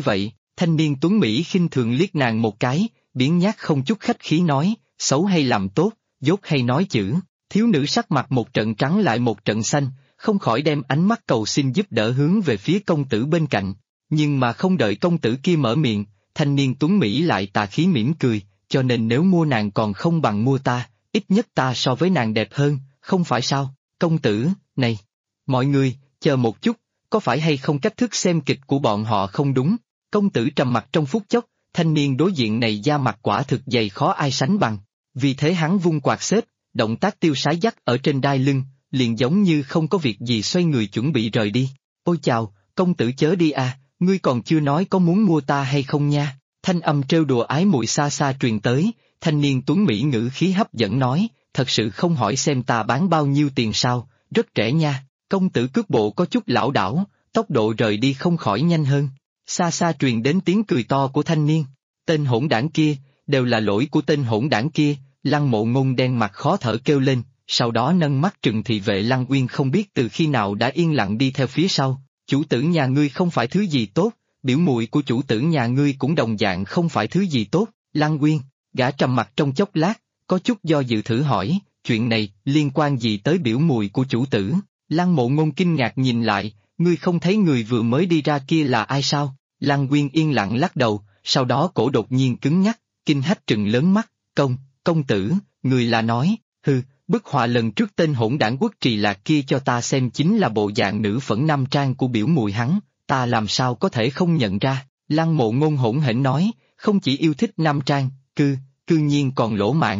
Thanh niên tuấn Mỹ khinh thường liếc nàng một cái, biếng nhác không chút khách khí nói, xấu hay làm tốt, dốt hay nói chữ. Thiếu nữ sắc mặt một trận trắng lại một trận xanh, không khỏi đem ánh mắt cầu xin giúp đỡ hướng về phía công tử bên cạnh. Nhưng mà không đợi công tử kia mở miệng, thanh niên tuấn Mỹ lại tà khí mỉm cười, cho nên nếu mua nàng còn không bằng mua ta, ít nhất ta so với nàng đẹp hơn, không phải sao, công tử, này. Mọi người, chờ một chút, có phải hay không cách thức xem kịch của bọn họ không đúng? Công tử trầm mặt trong phút chốc, thanh niên đối diện này da mặt quả thực dày khó ai sánh bằng. Vì thế hắn vung quạt xếp, động tác tiêu sái dắt ở trên đai lưng, liền giống như không có việc gì xoay người chuẩn bị rời đi. Ôi chào, công tử chớ đi à, ngươi còn chưa nói có muốn mua ta hay không nha. Thanh âm trêu đùa ái muội xa xa truyền tới, thanh niên tuấn Mỹ ngữ khí hấp dẫn nói, thật sự không hỏi xem ta bán bao nhiêu tiền sao, rất trẻ nha. Công tử cước bộ có chút lảo đảo, tốc độ rời đi không khỏi nhanh hơn. Xa xa truyền đến tiếng cười to của thanh niên. Tên hỗn đảng kia, đều là lỗi của tên hỗn đảng kia. Lăng Mộ Ngôn đen mặt khó thở kêu lên, sau đó nâng mắt trừng thị vệ Lăng Uyên không biết từ khi nào đã yên lặng đi theo phía sau. Chủ tử nhà ngươi không phải thứ gì tốt, biểu muội của chủ tử nhà ngươi cũng đồng dạng không phải thứ gì tốt. Lăng Uyên, gã trầm mặt trong chốc lát, có chút do dự thử hỏi, chuyện này liên quan gì tới biểu muội của chủ tử? Lăng Mộ Ngôn kinh ngạc nhìn lại, ngươi không thấy người vừa mới đi ra kia là ai sao? Lăng Uyên yên lặng lắc đầu, sau đó cổ đột nhiên cứng nhắc, kinh hách trừng lớn mắt, công tử, người là nói, hừ, bức họa lần trước tên hỗn đảng Quốc Trì Lạc kia cho ta xem chính là bộ dạng nữ phẫn nam trang của biểu muội hắn, ta làm sao có thể không nhận ra? Lăng Mộ Ngôn hỗn hển nói, không chỉ yêu thích nam trang, cư nhiên còn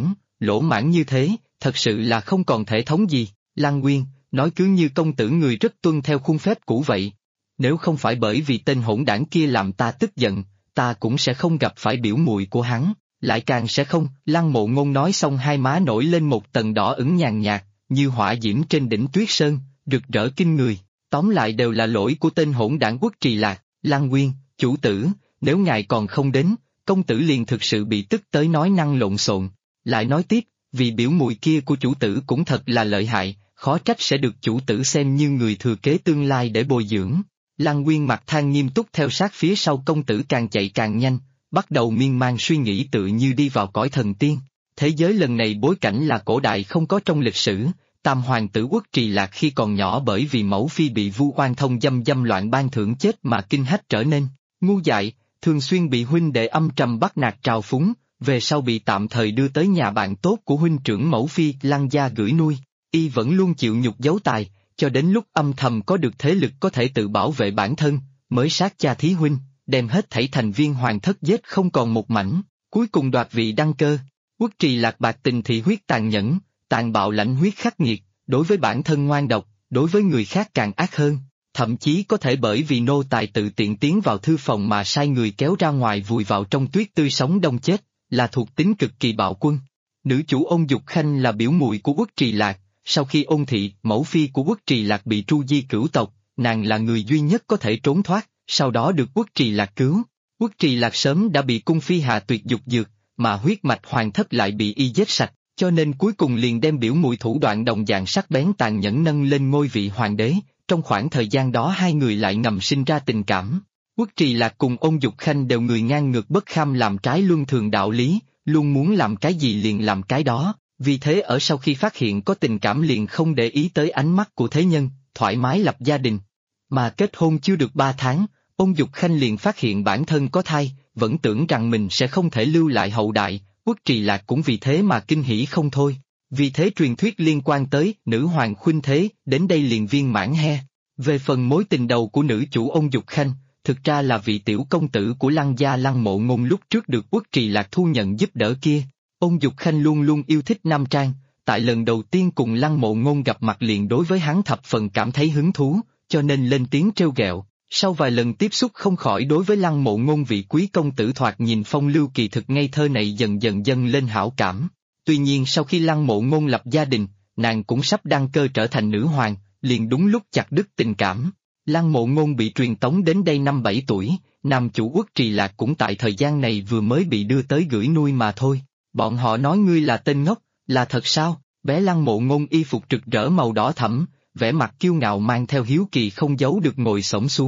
lỗ mãn như thế, thật sự là không còn thể thống gì. Lăng Uyên, nói cứ như công tử người rất tuân theo khuôn phép cũ vậy. Nếu không phải bởi vì tên hỗn đảng kia làm ta tức giận, ta cũng sẽ không gặp phải biểu muội của hắn, lại càng sẽ không. Lăng Mộ Ngôn nói xong hai má nổi lên một tầng đỏ ửng nhàn nhạt, như hỏa diễm trên đỉnh tuyết sơn, rực rỡ kinh người. Tóm lại đều là lỗi của tên hỗn đảng Quốc Trì Lạc. Lăng Uyên, chủ tử, nếu ngài còn không đến, công tử liền thực sự bị tức tới nói năng lộn xộn. Lại nói tiếp, vì biểu muội kia của chủ tử cũng thật là lợi hại, khó trách sẽ được chủ tử xem như người thừa kế tương lai để bồi dưỡng. Lăng Uyên mặt than nghiêm túc theo sát phía sau công tử càng chạy càng nhanh, bắt đầu miên man suy nghĩ tự như đi vào cõi thần tiên. Thế giới lần này bối cảnh là cổ đại không có trong lịch sử, tam hoàng tử Quốc Trì Lạc khi còn nhỏ bởi vì mẫu phi bị vu oan thông dâm loạn ban thưởng chết mà kinh hách trở nên ngu dại, thường xuyên bị huynh đệ âm trầm bắt nạt trào phúng, về sau bị tạm thời đưa tới nhà bạn tốt của huynh trưởng mẫu phi Lăng gia gửi nuôi. Y vẫn luôn chịu nhục giấu tài, cho đến lúc âm thầm có được thế lực có thể tự bảo vệ bản thân, mới sát cha thí huynh, đem hết thảy thành viên hoàng thất giết không còn một mảnh, cuối cùng đoạt vị đăng cơ. Quốc Trì Lạc bạc tình thị huyết tàn nhẫn, tàn bạo lãnh huyết khắc nghiệt, đối với bản thân ngoan độc, đối với người khác càng ác hơn, thậm chí có thể bởi vì nô tài tự tiện tiến vào thư phòng mà sai người kéo ra ngoài vùi vào trong tuyết tươi sống đông chết, là thuộc tính cực kỳ bạo quân. Nữ chủ Ôn Dục Khanh là biểu muội của Quốc Trì Lạc. Sau khi Ôn Thị, mẫu phi của Quốc Trì Lạc bị tru di cửu tộc, nàng là người duy nhất có thể trốn thoát, sau đó được Quốc Trì Lạc cứu. Quốc Trì Lạc sớm đã bị cung phi hạ tuyệt dục dược, mà huyết mạch hoàng thất lại bị y giết sạch, cho nên cuối cùng liền đem biểu muội thủ đoạn đồng dạng sắc bén tàn nhẫn nâng lên ngôi vị hoàng đế. Trong khoảng thời gian đó hai người lại ngầm sinh ra tình cảm. Quốc Trì Lạc cùng Ôn Dục Khanh đều người ngang ngược bất kham làm trái luân thường đạo lý, luôn muốn làm cái gì liền làm cái đó. Vì thế ở sau khi phát hiện có tình cảm liền không để ý tới ánh mắt của thế nhân, thoải mái lập gia đình. Mà kết hôn chưa được 3 tháng, Ôn Dục Khanh liền phát hiện bản thân có thai, vẫn tưởng rằng mình sẽ không thể lưu lại hậu đại, Quốc Trì Lạc cũng vì thế mà kinh hỉ không thôi. Vì thế truyền thuyết liên quan tới nữ hoàng khuynh thế đến đây liền viên mãn he. Về phần mối tình đầu của nữ chủ Ôn Dục Khanh, thực ra là vị tiểu công tử của Lăng gia Lăng Mộ Ngôn lúc trước được Quốc Trì Lạc thu nhận giúp đỡ kia. Ôn Dục Khanh luôn luôn yêu thích nam trang, tại lần đầu tiên cùng Lăng Mộ Ngôn gặp mặt liền đối với hắn thập phần cảm thấy hứng thú, cho nên lên tiếng trêu ghẹo. Sau vài lần tiếp xúc không khỏi đối với Lăng Mộ Ngôn vị quý công tử thoạt nhìn phong lưu kỳ thực ngây thơ này dần dần dâng lên hảo cảm. Tuy nhiên sau khi Lăng Mộ Ngôn lập gia đình, nàng cũng sắp đăng cơ trở thành nữ hoàng, liền đúng lúc chặt đứt tình cảm. Lăng Mộ Ngôn bị truyền tống đến đây năm 7 tuổi, nam chủ Quốc Trì Lạc cũng tại thời gian này vừa mới bị đưa tới gửi nuôi mà thôi. Bọn họ nói ngươi là tên ngốc, là thật sao? Bé Lăng Mộ Ngôn y phục rực rỡ màu đỏ thẫm, vẻ mặt kiêu ngạo mang theo hiếu kỳ không giấu được ngồi xổm xuống,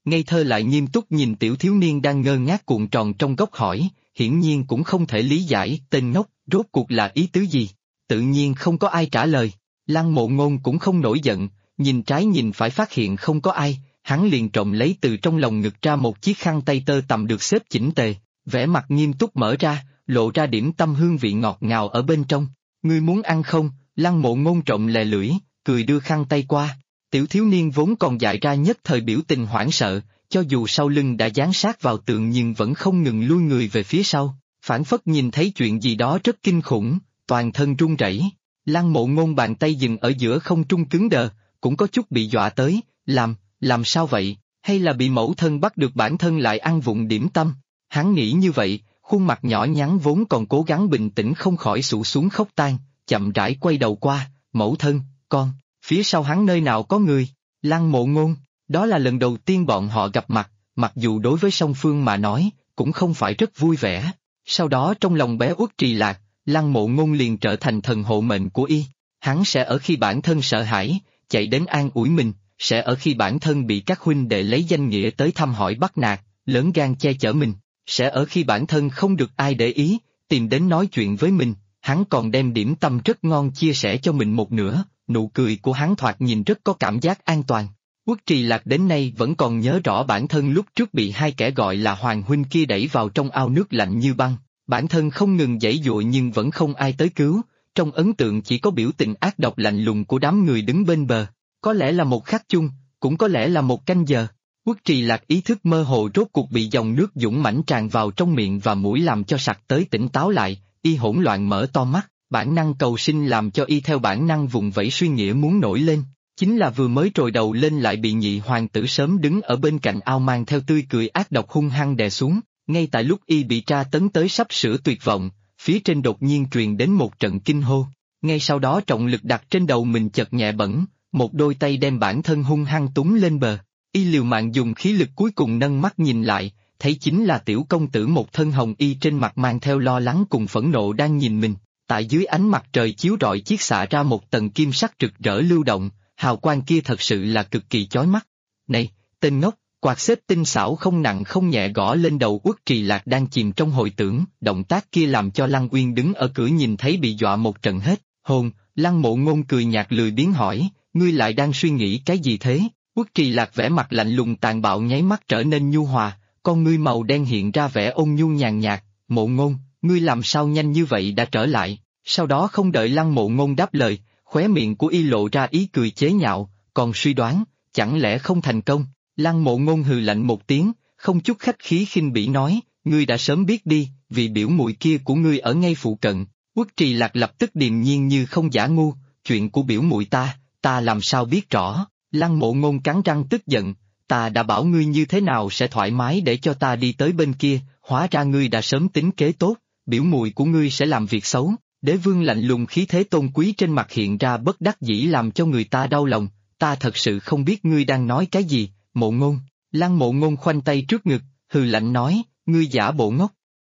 ngây thơ lại nghiêm túc nhìn tiểu thiếu niên đang ngơ ngác cuộn tròn trong góc hỏi, hiển nhiên cũng không thể lý giải tên ngốc, rốt cuộc là ý tứ gì. Tự nhiên không có ai trả lời, Lăng Mộ Ngôn cũng không nổi giận, nhìn trái nhìn phải phát hiện không có ai, hắn liền trộm lấy từ trong lòng ngực ra một chiếc khăn tay tơ tằm được xếp chỉnh tề, vẻ mặt nghiêm túc mở ra, lộ ra điểm tâm hương vị ngọt ngào ở bên trong. Ngươi muốn ăn không? Lăng Mộ Ngôn trộm lè lưỡi, cười đưa khăn tay qua. Tiểu thiếu niên vốn còn dại ra nhất thời biểu tình hoảng sợ, cho dù sau lưng đã dán sát vào tường nhưng vẫn không ngừng lui người về phía sau, phảng phất nhìn thấy chuyện gì đó rất kinh khủng, toàn thân run rẩy. Lăng Mộ Ngôn bàn tay dừng ở giữa không trung cứng đờ, cũng có chút bị dọa tới, làm sao vậy, hay là bị mẫu thân bắt được bản thân lại ăn vụng điểm tâm? Hắn nghĩ như vậy, khuôn mặt nhỏ nhắn vốn còn cố gắng bình tĩnh không khỏi sụ xuống khóc tan, chậm rãi quay đầu qua, mẫu thân, con, phía sau hắn nơi nào có người? Lăng Mộ Ngôn, đó là lần đầu tiên bọn họ gặp mặt, mặc dù đối với song phương mà nói, cũng không phải rất vui vẻ. Sau đó trong lòng bé Uất Trì Lạc, Lăng Mộ Ngôn liền trở thành thần hộ mệnh của y. Hắn sẽ ở khi bản thân sợ hãi, chạy đến an ủi mình, sẽ ở khi bản thân bị các huynh đệ lấy danh nghĩa tới thăm hỏi bắt nạt, lớn gan che chở mình, sẽ ở khi bản thân không được ai để ý, tìm đến nói chuyện với mình. Hắn còn đem điểm tâm rất ngon chia sẻ cho mình một nửa, nụ cười của hắn thoạt nhìn rất có cảm giác an toàn. Uất Trì Lạc đến nay vẫn còn nhớ rõ bản thân lúc trước bị hai kẻ gọi là Hoàng huynh kia đẩy vào trong ao nước lạnh như băng, bản thân không ngừng giãy giụa nhưng vẫn không ai tới cứu, trong ấn tượng chỉ có biểu tình ác độc lạnh lùng của đám người đứng bên bờ, có lẽ là một khắc chung, cũng có lẽ là một canh giờ. Uất Trì Lạc ý thức mơ hồ rốt cuộc bị dòng nước dũng mãnh tràn vào trong miệng và mũi làm cho sặc tới tỉnh táo lại, y hỗn loạn mở to mắt, bản năng cầu sinh làm cho y theo bản năng vùng vẫy suy nghĩa muốn nổi lên. Chính là vừa mới trồi đầu lên lại bị nhị hoàng tử sớm đứng ở bên cạnh ao mang theo tươi cười ác độc hung hăng đè xuống, ngay tại lúc y bị tra tấn tới sắp sửa tuyệt vọng, phía trên đột nhiên truyền đến một trận kinh hô, ngay sau đó trọng lực đặt trên đầu mình chợt nhẹ bẫng, một đôi tay đem bản thân hung hăng túng lên bờ, y liều mạng dùng khí lực cuối cùng nâng mắt nhìn lại, thấy chính là tiểu công tử một thân hồng y trên mặt mang theo lo lắng cùng phẫn nộ đang nhìn mình, tại dưới ánh mặt trời chiếu rọi chiết xạ ra một tầng kim sắc rực rỡ lưu động. Hào quang kia thật sự là cực kỳ chói mắt. Này, tên ngốc, quạt xếp tinh xảo không nặng không nhẹ gõ lên đầu Uất Trì Lạc đang chìm trong hồi tưởng, động tác kia làm cho Lăng Uyên đứng ở cửa nhìn thấy bị dọa một trận hết, hồn, Lăng Mộ Ngôn cười nhạt lười biếng hỏi, ngươi lại đang suy nghĩ cái gì thế? Uất Trì Lạc vẻ mặt lạnh lùng tàn bạo nháy mắt trở nên nhu hòa, con ngươi màu đen hiện ra vẻ ôn nhu nhàn nhạt, Mộ Ngôn, ngươi làm sao nhanh như vậy đã trở lại, sau đó không đợi Lăng Mộ Ngôn đáp lời. Khóe miệng của y lộ ra ý cười chế nhạo, còn suy đoán, chẳng lẽ không thành công? Lăng Mộ Ngôn hừ lạnh một tiếng, không chút khách khí khinh bỉ nói, ngươi đã sớm biết đi, vì biểu muội kia của ngươi ở ngay phụ cận. Uất Trì Lạc lập tức điềm nhiên như không giả ngu, chuyện của biểu muội ta làm sao biết rõ? Lăng Mộ Ngôn cắn răng tức giận, ta đã bảo ngươi như thế nào sẽ thoải mái để cho ta đi tới bên kia, hóa ra ngươi đã sớm tính kế tốt, biểu muội của ngươi sẽ làm việc xấu. Đế vương lạnh lùng khí thế tôn quý trên mặt hiện ra bất đắc dĩ làm cho người ta đau lòng, ta thật sự không biết ngươi đang nói cái gì, Mộ Ngôn. Lăng Mộ Ngôn khoanh tay trước ngực, hừ lạnh nói, ngươi giả bộ ngốc.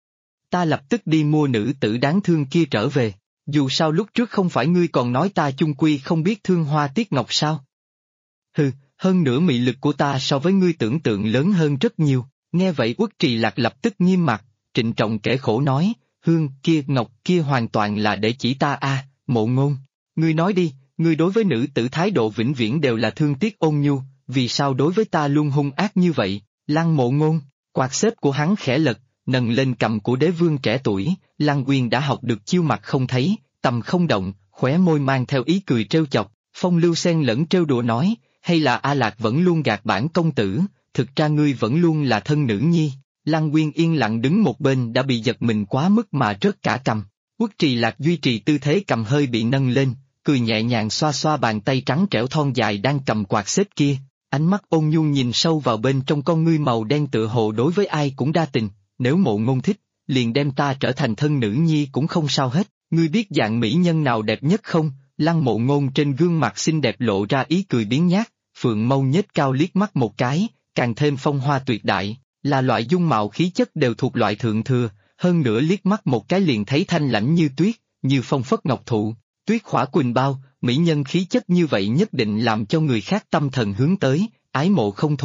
Ta lập tức đi mua nữ tử đáng thương kia trở về, dù sao lúc trước không phải ngươi còn nói ta chung quy không biết thương hoa tiếc ngọc sao? Hừ, hơn nữa mị lực của ta so với ngươi tưởng tượng lớn hơn rất nhiều, nghe vậy Uất Trì Lạc lập tức nghiêm mặt, trịnh trọng kể khổ nói, hương kia ngọc kia hoàn toàn là để chỉ ta Mộ Ngôn. Ngươi nói đi, ngươi đối với nữ tử thái độ vĩnh viễn đều là thương tiếc ôn nhu, vì sao đối với ta luôn hung ác như vậy? Lăng Mộ Ngôn, quạt xếp của hắn khẽ lật, nâng lên cầm của đế vương trẻ tuổi, Lăng Uyên đã học được chiêu mặt không thấy, tầm không động, khóe môi mang theo ý cười trêu chọc, phong lưu xen lẫn trêu đùa nói, hay là A Lạc vẫn luôn gạt bản công tử, thực ra ngươi vẫn luôn là thân nữ nhi. Lăng Uyên yên lặng đứng một bên đã bị giật mình quá mức mà rớt cả cằm. Uất Trì Lạc duy trì tư thế cầm hơi bị nâng lên, cười nhẹ nhàng xoa xoa bàn tay trắng trẻo thon dài đang cầm quạt xếp kia, ánh mắt ôn nhu nhìn sâu vào bên trong con ngươi màu đen tựa hồ đối với ai cũng đa tình, nếu Mộ Ngôn thích, liền đem ta trở thành thân nữ nhi cũng không sao hết, ngươi biết dạng mỹ nhân nào đẹp nhất không? Lăng Mộ Ngôn trên gương mặt xinh đẹp lộ ra ý cười biếng nhác, phượng mâu nhếch cao liếc mắt một cái, càng thêm phong hoa tuyệt đại. Là loại dung mạo khí chất đều thuộc loại thượng thừa, hơn nữa liếc mắt một cái liền thấy thanh lãnh như tuyết, như phong phất ngọc thụ, tuyết khỏa quỳnh bao, mỹ nhân khí chất như vậy nhất định làm cho người khác tâm thần hướng tới, ái mộ không thôi.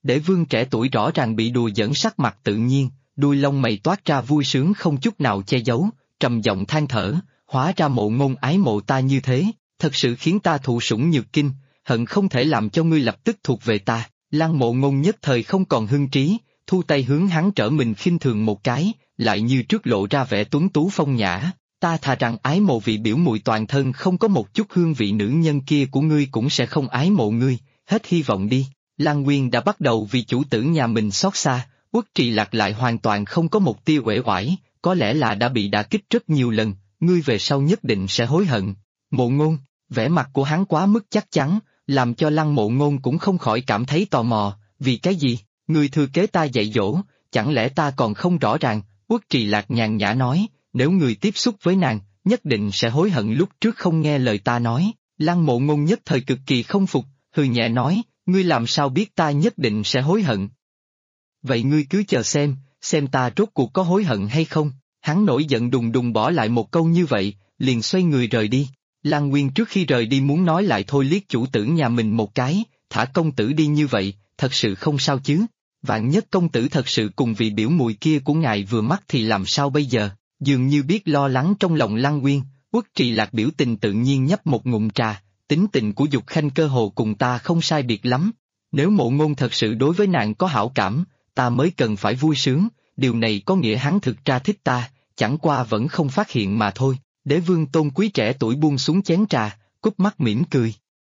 Để vương trẻ tuổi rõ ràng bị đùa giỡn sắc mặt tự nhiên, đuôi lông mày toát ra vui sướng không chút nào che giấu, trầm giọng than thở, hóa ra Mộ Ngôn ái mộ ta như thế, thật sự khiến ta thụ sủng nhược kinh, hận không thể làm cho ngươi lập tức thuộc về ta. Lăng Mộ Ngôn nhất thời không còn hưng trí, thu tay hướng hắn trở mình khinh thường một cái, lại như trước lộ ra vẻ tuấn tú phong nhã. Ta thà rằng ái mộ vị biểu muội toàn thân không có một chút hương vị nữ nhân kia của ngươi cũng sẽ không ái mộ ngươi, hết hy vọng đi. Lăng Nguyên đã bắt đầu vì chủ tử nhà mình xót xa, Uất Trì Lạc lại hoàn toàn không có một tia uể oải, có lẽ là đã bị đả kích rất nhiều lần, ngươi về sau nhất định sẽ hối hận. Mộ Ngôn, vẻ mặt của hắn quá mức chắc chắn, làm cho Lăng Mộ Ngôn cũng không khỏi cảm thấy tò mò, vì cái gì, ngươi thừa kế ta dạy dỗ, chẳng lẽ ta còn không rõ ràng, Uất Trì Lạc nhàn nhã nói, nếu người tiếp xúc với nàng, nhất định sẽ hối hận lúc trước không nghe lời ta nói. Lăng Mộ Ngôn nhất thời cực kỳ không phục, hừ nhẹ nói, ngươi làm sao biết ta nhất định sẽ hối hận? Vậy ngươi cứ chờ xem ta rốt cuộc có hối hận hay không? Hắn nổi giận đùng đùng bỏ lại một câu như vậy, liền xoay người rời đi. Lăng Nguyên trước khi rời đi muốn nói lại thôi liếc chủ tử nhà mình một cái, thả công tử đi như vậy, thật sự không sao chứ? Vạn nhất công tử thật sự cùng vị biểu muội kia của ngài vừa mắt thì làm sao bây giờ? Dường như biết lo lắng trong lòng Lăng Nguyên, Uất Trì Lạc biểu tình tự nhiên nhấp một ngụm trà, tính tình của Dục Khanh cơ hồ cùng ta không sai biệt lắm. Nếu Mộ Ngôn thật sự đối với nàng có hảo cảm, ta mới cần phải vui sướng, điều này có nghĩa hắn thực ra thích ta, chẳng qua vẫn không phát hiện mà thôi. Đế vương tôn quý trẻ tuổi buông xuống chén trà, cúp mắt mỉm cười.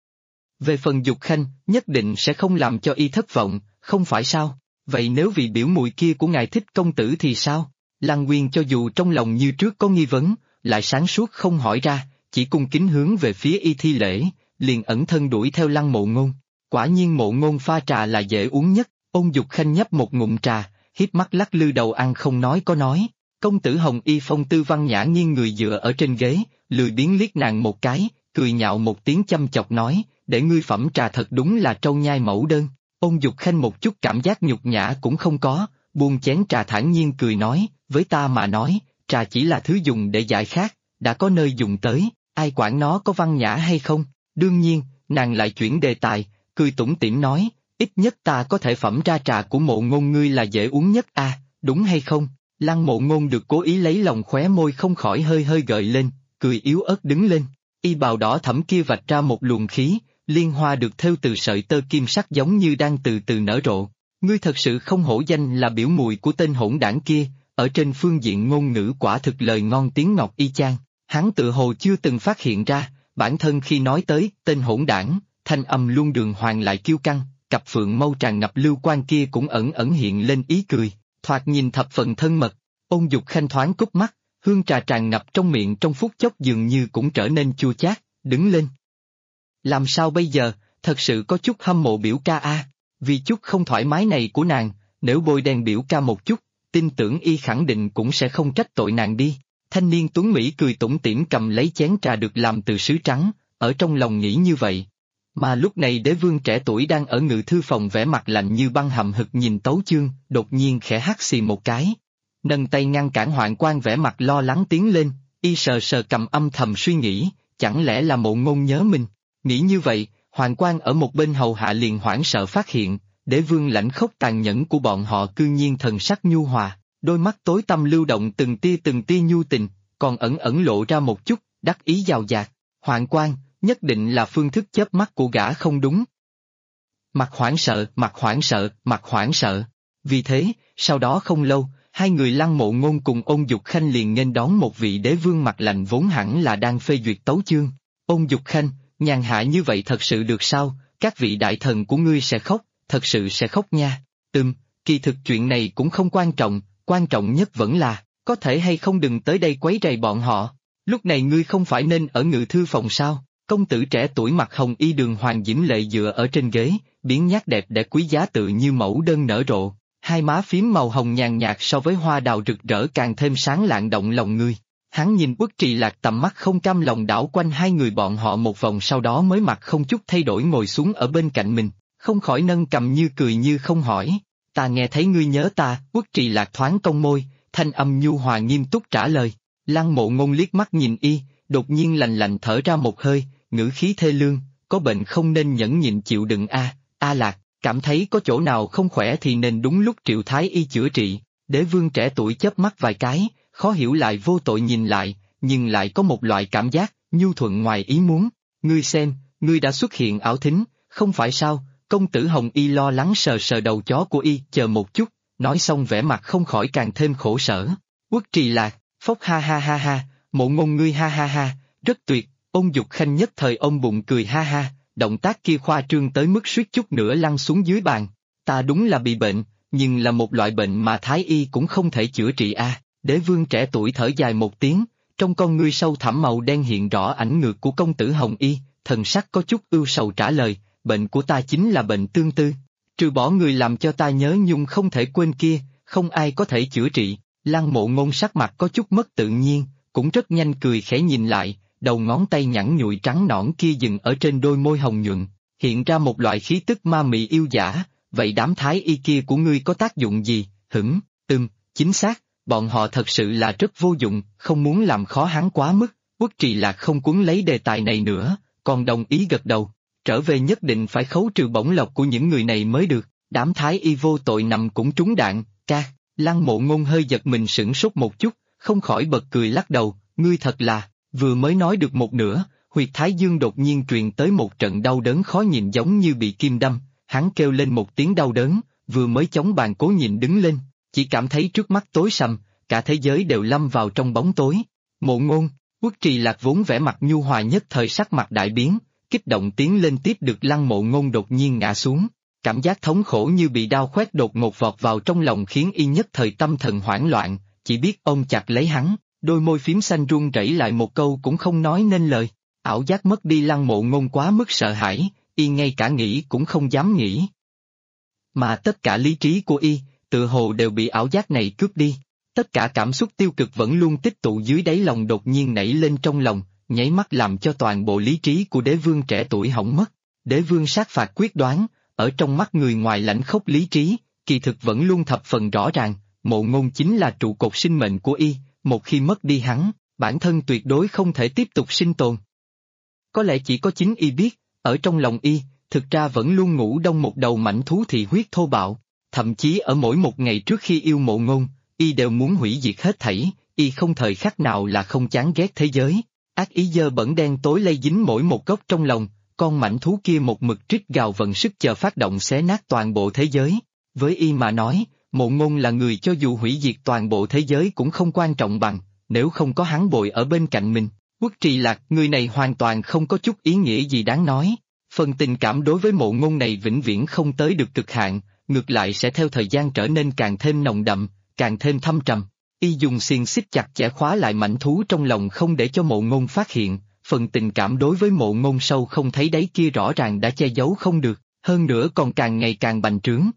Về phần Dục Khanh, nhất định sẽ không làm cho y thất vọng, không phải sao? Vậy nếu vị biểu muội kia của ngài thích công tử thì sao? Lăng Nguyên cho dù trong lòng như trước có nghi vấn, lại sáng suốt không hỏi ra, chỉ cung kính hướng về phía y thi lễ, liền ẩn thân đuổi theo Lăng Mộ Ngôn. Quả nhiên Mộ Ngôn pha trà là dễ uống nhất, Ôn Dục Khanh nhấp một ngụm trà, hiếp mắt lắc lư đầu ăn không nói có nói. Công tử Hồng Y phong tư văn nhã nghiêng người dựa ở trên ghế, lười biếng liếc nàng một cái, cười nhạo một tiếng chăm chọc nói, để ngươi phẩm trà thật đúng là trâu nhai mẫu đơn. Ôn Dục Khanh một chút cảm giác nhục nhã cũng không có, buông chén trà thản nhiên cười nói, với ta mà nói, trà chỉ là thứ dùng để giải khát, đã có nơi dùng tới, ai quản nó có văn nhã hay không. Đương nhiên, nàng lại chuyển đề tài, cười tủm tỉm nói, ít nhất ta có thể phẩm ra trà của Mộ Ngôn ngươi là dễ uống nhất à, đúng hay không? Lăng Mộ Ngôn được cố ý lấy lòng khóe môi không khỏi hơi hơi gợi lên, cười yếu ớt đứng lên, y bào đỏ thẫm kia vạch ra một luồng khí, liên hoa được thêu từ sợi tơ kim sắc giống như đang từ từ nở rộ. Ngươi thật sự không hổ danh là biểu muội của tên hỗn đảng kia, ở trên phương diện ngôn ngữ quả thực lời ngon tiếng ngọt y chang. Hắn tự hồ chưa từng phát hiện ra, bản thân khi nói tới tên hỗn đảng, thanh âm luôn đường hoàng lại kiêu căng, cặp phượng mâu tràn ngập lưu quan kia cũng ẩn ẩn hiện lên ý cười, thoạt nhìn thập phần thân mật. Ôn Dục Khanh thoáng cúp mắt, hương trà tràn ngập trong miệng trong phút chốc dường như cũng trở nên chua chát, đứng lên. Làm sao bây giờ, thật sự có chút hâm mộ biểu ca a. Vì chút không thoải mái này của nàng, nếu bôi đen biểu ca một chút, tin tưởng y khẳng định cũng sẽ không trách tội nàng đi. Thanh niên tuấn Mỹ cười tủm tỉm cầm lấy chén trà được làm từ sứ trắng, ở trong lòng nghĩ như vậy. Mà lúc này đế vương trẻ tuổi đang ở ngự thư phòng vẻ mặt lạnh như băng hậm hực nhìn Tấu Chương, đột nhiên khẽ hắt xì một cái. Nâng tay ngăn cản Hoạn Quan vẻ mặt lo lắng tiến lên, y sờ sờ cầm âm thầm suy nghĩ, chẳng lẽ là Mộ Ngôn nhớ mình. Nghĩ như vậy, Hoạn Quan ở một bên hầu hạ liền hoảng sợ phát hiện, đế vương lãnh khốc tàn nhẫn của bọn họ cư nhiên thần sắc nhu hòa, đôi mắt tối tăm lưu động từng tia nhu tình, còn ẩn ẩn lộ ra một chút, đắc ý giàu dạt. Hoạn Quan, nhất định là phương thức chớp mắt của gã không đúng. Mặt hoảng sợ. Vì thế, sau đó không lâu, hai người Lăng Mộ Ngôn cùng Ôn Dục Khanh liền nghênh đón một vị đế vương mặt lạnh vốn hẳn là đang phê duyệt tấu chương. Ôn Dục Khanh, nhàn hạ như vậy thật sự được sao, các vị đại thần của ngươi sẽ khóc, thật sự sẽ khóc nha. Kỳ thực chuyện này cũng không quan trọng nhất vẫn là, có thể hay không đừng tới đây quấy rầy bọn họ. Lúc này ngươi không phải nên ở ngự thư phòng sao? Công tử trẻ tuổi mặt hồng y Đường Hoàng diễm lệ dựa ở trên ghế, biến nhát đẹp đẽ quý giá tự như mẫu đơn nở rộ, hai má phím màu hồng nhàn nhạt so với hoa đào rực rỡ càng thêm sáng lạng động lòng người. Hắn nhìn Uất Trì Lạc tầm mắt không cam lòng đảo quanh hai người bọn họ một vòng sau đó mới mặt không chút thay đổi ngồi xuống ở bên cạnh mình, không khỏi nâng cầm như cười như không hỏi. Ta nghe thấy ngươi nhớ ta, Uất Trì Lạc thoáng cong môi, thanh âm nhu hòa nghiêm túc trả lời. Lăng Mộ Ngôn liếc mắt nhìn y, đột nhiên lạnh lạnh thở ra một hơi, ngữ khí thê lương, có bệnh không nên nhẫn nhịn chịu đựng a. A Lạc, cảm thấy có chỗ nào không khỏe thì nên đúng lúc triệu thái y chữa trị. Đế vương trẻ tuổi chớp mắt vài cái, khó hiểu lại vô tội nhìn lại, nhưng lại có một loại cảm giác nhu thuận ngoài ý muốn. Ngươi xem, ngươi đã xuất hiện ảo thính, không phải sao? Công tử Hồng Y lo lắng sờ sờ đầu chó của y, chờ một chút, nói xong vẻ mặt không khỏi càng thêm khổ sở. Uất Trì Lạc, phốc ha ha ha ha, Mộ Ngôn ngươi ha ha ha, rất tuyệt. Ôn Dục Khanh nhất thời ôm bụng cười ha ha, động tác kia khoa trương tới mức suýt chút nữa lăn xuống dưới bàn. Ta đúng là bị bệnh, nhưng là một loại bệnh mà Thái y cũng không thể chữa trị a. Đế vương trẻ tuổi thở dài một tiếng, trong con ngươi sâu thẳm màu đen hiện rõ ảnh ngược của công tử Hồng Y, thần sắc có chút ưu sầu trả lời, bệnh của ta chính là bệnh tương tư. Trừ bỏ người làm cho ta nhớ nhung không thể quên kia, không ai có thể chữa trị. Lăng Mộ Ngôn sắc mặt có chút mất tự nhiên, cũng rất nhanh cười khẽ nhìn lại, đầu ngón tay nhẵn nhụi trắng nõn kia dừng ở trên đôi môi hồng nhuận, hiện ra một loại khí tức ma mị yêu dã. Vậy đám thái y kia của ngươi có tác dụng gì? Chính xác, bọn họ thật sự là rất vô dụng, không muốn làm khó hắn quá mức. Uất Trì Lạc không cuốn lấy đề tài này nữa, còn đồng ý gật đầu. Trở về nhất định phải khấu trừ bổng lộc của những người này mới được. Đám thái y vô tội nằm cũng trúng đạn. Lăng Mộ Ngôn hơi giật mình sửng sốt một chút, không khỏi bật cười lắc đầu. Ngươi thật là, vừa mới nói được một nửa, huyệt thái dương đột nhiên truyền tới một trận đau đớn khó nhìn giống như bị kim đâm. Hắn kêu lên một tiếng đau đớn, vừa mới chống bàn cố nhịn đứng lên, chỉ cảm thấy trước mắt tối sầm, cả thế giới đều lâm vào trong bóng tối. Mộ Ngôn, Uất Trì Lạc vốn vẻ mặt nhu hòa nhất thời sắc mặt đại biến, kích động tiến lên tiếp được Lăng Mộ Ngôn đột nhiên ngã xuống. Cảm giác thống khổ như bị đao khoét đột ngột vọt vào trong lòng khiến y nhất thời tâm thần hoảng loạn, chỉ biết ôm chặt lấy hắn, đôi môi phím xanh run rẩy lại một câu cũng không nói nên lời. Ảo giác mất đi Lăng Mộ Ngôn quá mức sợ hãi, y ngay cả nghĩ cũng không dám nghĩ. Mà tất cả lý trí của y, tự hồ đều bị ảo giác này cướp đi. Tất cả cảm xúc tiêu cực vẫn luôn tích tụ dưới đáy lòng đột nhiên nảy lên trong lòng, nháy mắt làm cho toàn bộ lý trí của đế vương trẻ tuổi hỏng mất. Đế vương sát phạt quyết đoán, ở trong mắt người ngoài lãnh khốc lý trí, kỳ thực vẫn luôn thập phần rõ ràng, Mộ Ngôn chính là trụ cột sinh mệnh của y, một khi mất đi hắn, bản thân tuyệt đối không thể tiếp tục sinh tồn. Có lẽ chỉ có chính y biết, ở trong lòng y, thực ra vẫn luôn ngủ đông một đầu mãnh thú thị huyết thô bạo, thậm chí ở mỗi một ngày trước khi yêu Mộ Ngôn, y đều muốn hủy diệt hết thảy, y không thời khắc nào là không chán ghét thế giới, ác ý dơ bẩn đen tối lây dính mỗi một góc trong lòng, con mãnh thú kia một mực trích gào vận sức chờ phát động xé nát toàn bộ thế giới. Với y mà nói, Mộ Ngôn là người cho dù hủy diệt toàn bộ thế giới cũng không quan trọng bằng, nếu không có hắn bồi ở bên cạnh mình. Uất Trì Lạc, người này hoàn toàn không có chút ý nghĩa gì đáng nói. Phần tình cảm đối với Mộ Ngôn này vĩnh viễn không tới được cực hạn, ngược lại sẽ theo thời gian trở nên càng thêm nồng đậm, càng thêm thâm trầm. Y dùng xiềng xích chặt chẽ khóa lại mãnh thú trong lòng không để cho Mộ Ngôn phát hiện, phần tình cảm đối với Mộ Ngôn sâu không thấy đáy kia rõ ràng đã che giấu không được, hơn nữa còn càng ngày càng bành trướng.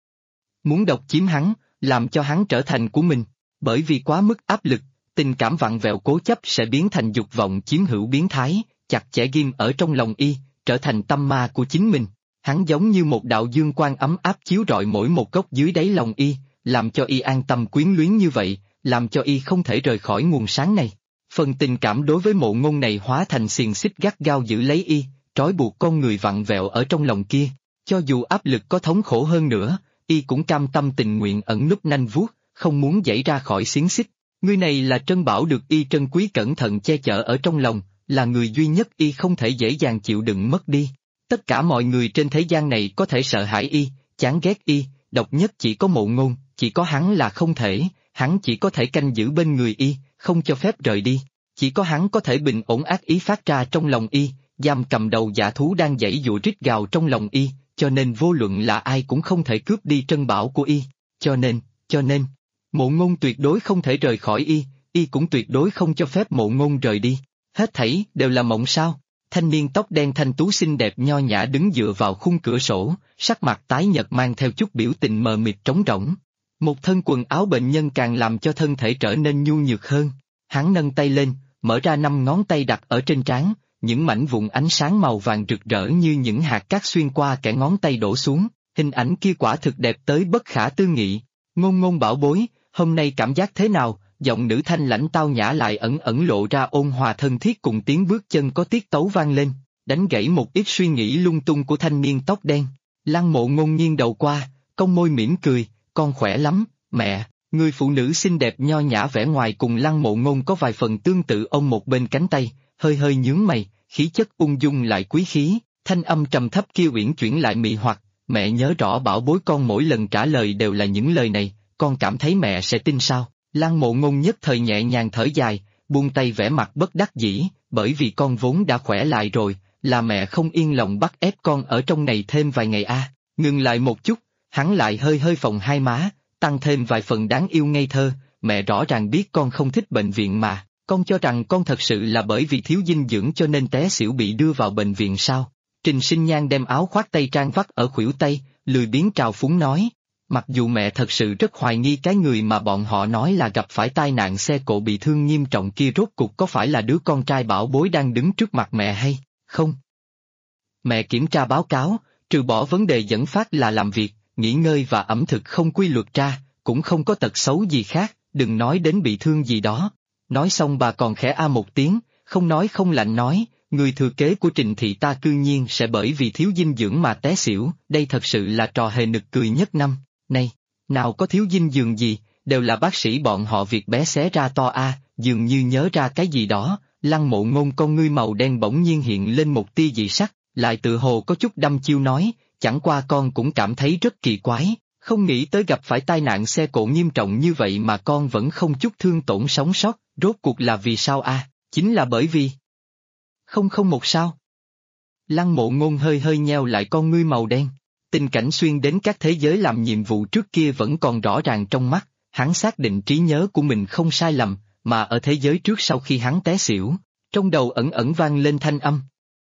Muốn độc chiếm hắn, làm cho hắn trở thành của mình, bởi vì quá mức áp lực, tình cảm vặn vẹo cố chấp sẽ biến thành dục vọng chiếm hữu biến thái, chặt chẽ ghim ở trong lòng y, trở thành tâm ma của chính mình. Hắn giống như một đạo dương quang ấm áp chiếu rọi mỗi một góc dưới đáy lòng y, làm cho y an tâm quyến luyến như vậy, làm cho y không thể rời khỏi nguồn sáng này. Phần tình cảm đối với Mộ Ngôn này hóa thành xiềng xích gắt gao giữ lấy y, trói buộc con người vặn vẹo ở trong lòng kia. Cho dù áp lực có thống khổ hơn nữa, y cũng cam tâm tình nguyện ẩn núp nanh vuốt, không muốn giãy ra khỏi xiềng xích. Người này là trân bảo được y trân quý cẩn thận che chở ở trong lòng, là người duy nhất y không thể dễ dàng chịu đựng mất đi. Tất cả mọi người trên thế gian này có thể sợ hãi y, chán ghét y, độc nhất chỉ có Mộ Ngôn, chỉ có hắn là không thể, hắn chỉ có thể canh giữ bên người y, không cho phép rời đi. Chỉ có hắn có thể bình ổn ác ý phát ra trong lòng y, giam cầm đầu dã thú đang giãy giụa rít gào trong lòng y, cho nên vô luận là ai cũng không thể cướp đi trân bảo của y. Cho nên, Mộ Ngôn tuyệt đối không thể rời khỏi y cũng tuyệt đối không cho phép Mộ Ngôn rời đi. Hết thảy đều là mộng sao? Thanh niên tóc đen thanh tú xinh đẹp nho nhã đứng dựa vào khung cửa sổ, sắc mặt tái nhợt mang theo chút biểu tình mờ mịt trống rỗng. Một thân quần áo bệnh nhân càng làm cho thân thể trở nên nhu nhược hơn. Hắn nâng tay lên, mở ra 5 ngón tay đặt ở trên trán, những mảnh vụn ánh sáng màu vàng rực rỡ như những hạt cát xuyên qua kẽ ngón tay đổ xuống, hình ảnh kia quả thực đẹp tới bất khả tư nghị. Ngôn Ngôn bảo bối, hôm nay cảm giác thế nào? Giọng nữ thanh lãnh tao nhã lại ẩn ẩn lộ ra ôn hòa thân thiết cùng tiếng bước chân có tiết tấu vang lên, đánh gãy một ít suy nghĩ lung tung của thanh niên tóc đen. Lăng Mộ Ngôn nghiêng đầu qua, cong môi mỉm cười, con khỏe lắm, mẹ. Người phụ nữ xinh đẹp nho nhã vẻ ngoài cùng Lăng Mộ Ngôn có vài phần tương tự, ông một bên cánh tay, hơi hơi nhướng mày, khí chất ung dung lại quý khí, thanh âm trầm thấp kia uyển chuyển lại mị hoặc, mẹ nhớ rõ bảo bối con mỗi lần trả lời đều là những lời này, con cảm thấy mẹ sẽ tin sao? Lăng Mộ Ngôn nhất thời nhẹ nhàng thở dài, buông tay vẻ mặt bất đắc dĩ, bởi vì con vốn đã khỏe lại rồi, là mẹ không yên lòng bắt ép con ở trong này thêm vài ngày a. Ngừng lại một chút, hắn lại hơi hơi phồng hai má, tăng thêm vài phần đáng yêu ngây thơ, mẹ rõ ràng biết con không thích bệnh viện mà, con cho rằng con thật sự là bởi vì thiếu dinh dưỡng cho nên té xỉu bị đưa vào bệnh viện sao? Trình Sinh Nhan đem áo khoác tây trang vắt ở khuỷu tay, lười biếng trào phúng nói. Mặc dù mẹ thật sự rất hoài nghi cái người mà bọn họ nói là gặp phải tai nạn xe cộ bị thương nghiêm trọng kia rốt cuộc có phải là đứa con trai bảo bối đang đứng trước mặt mẹ hay không? Mẹ kiểm tra báo cáo, trừ bỏ vấn đề dẫn phát là làm việc, nghỉ ngơi và ẩm thực không quy luật ra, cũng không có tật xấu gì khác, đừng nói đến bị thương gì đó. Nói xong bà còn khẽ a một tiếng, không nói không lạnh nói, người thừa kế của Trình thị ta cư nhiên sẽ bởi vì thiếu dinh dưỡng mà té xỉu, đây thật sự là trò hề nực cười nhất năm. Này, nào có thiếu dinh dưỡng gì, đều là bác sĩ bọn họ việc bé xé ra to a. Dường như nhớ ra cái gì đó, Lăng Mộ Ngôn con ngươi màu đen bỗng nhiên hiện lên một tia dị sắc, lại tự hồ có chút đăm chiêu nói, chẳng qua con cũng cảm thấy rất kỳ quái, không nghĩ tới gặp phải tai nạn xe cộ nghiêm trọng như vậy mà con vẫn không chút thương tổn sống sót, rốt cuộc là vì sao a? Chính là bởi vì... Không một sao. Lăng Mộ Ngôn hơi hơi nheo lại con ngươi màu đen. Tình cảnh xuyên đến các thế giới làm nhiệm vụ trước kia vẫn còn rõ ràng trong mắt, hắn xác định trí nhớ của mình không sai lầm, mà ở thế giới trước sau khi hắn té xỉu, trong đầu ẩn ẩn vang lên thanh âm.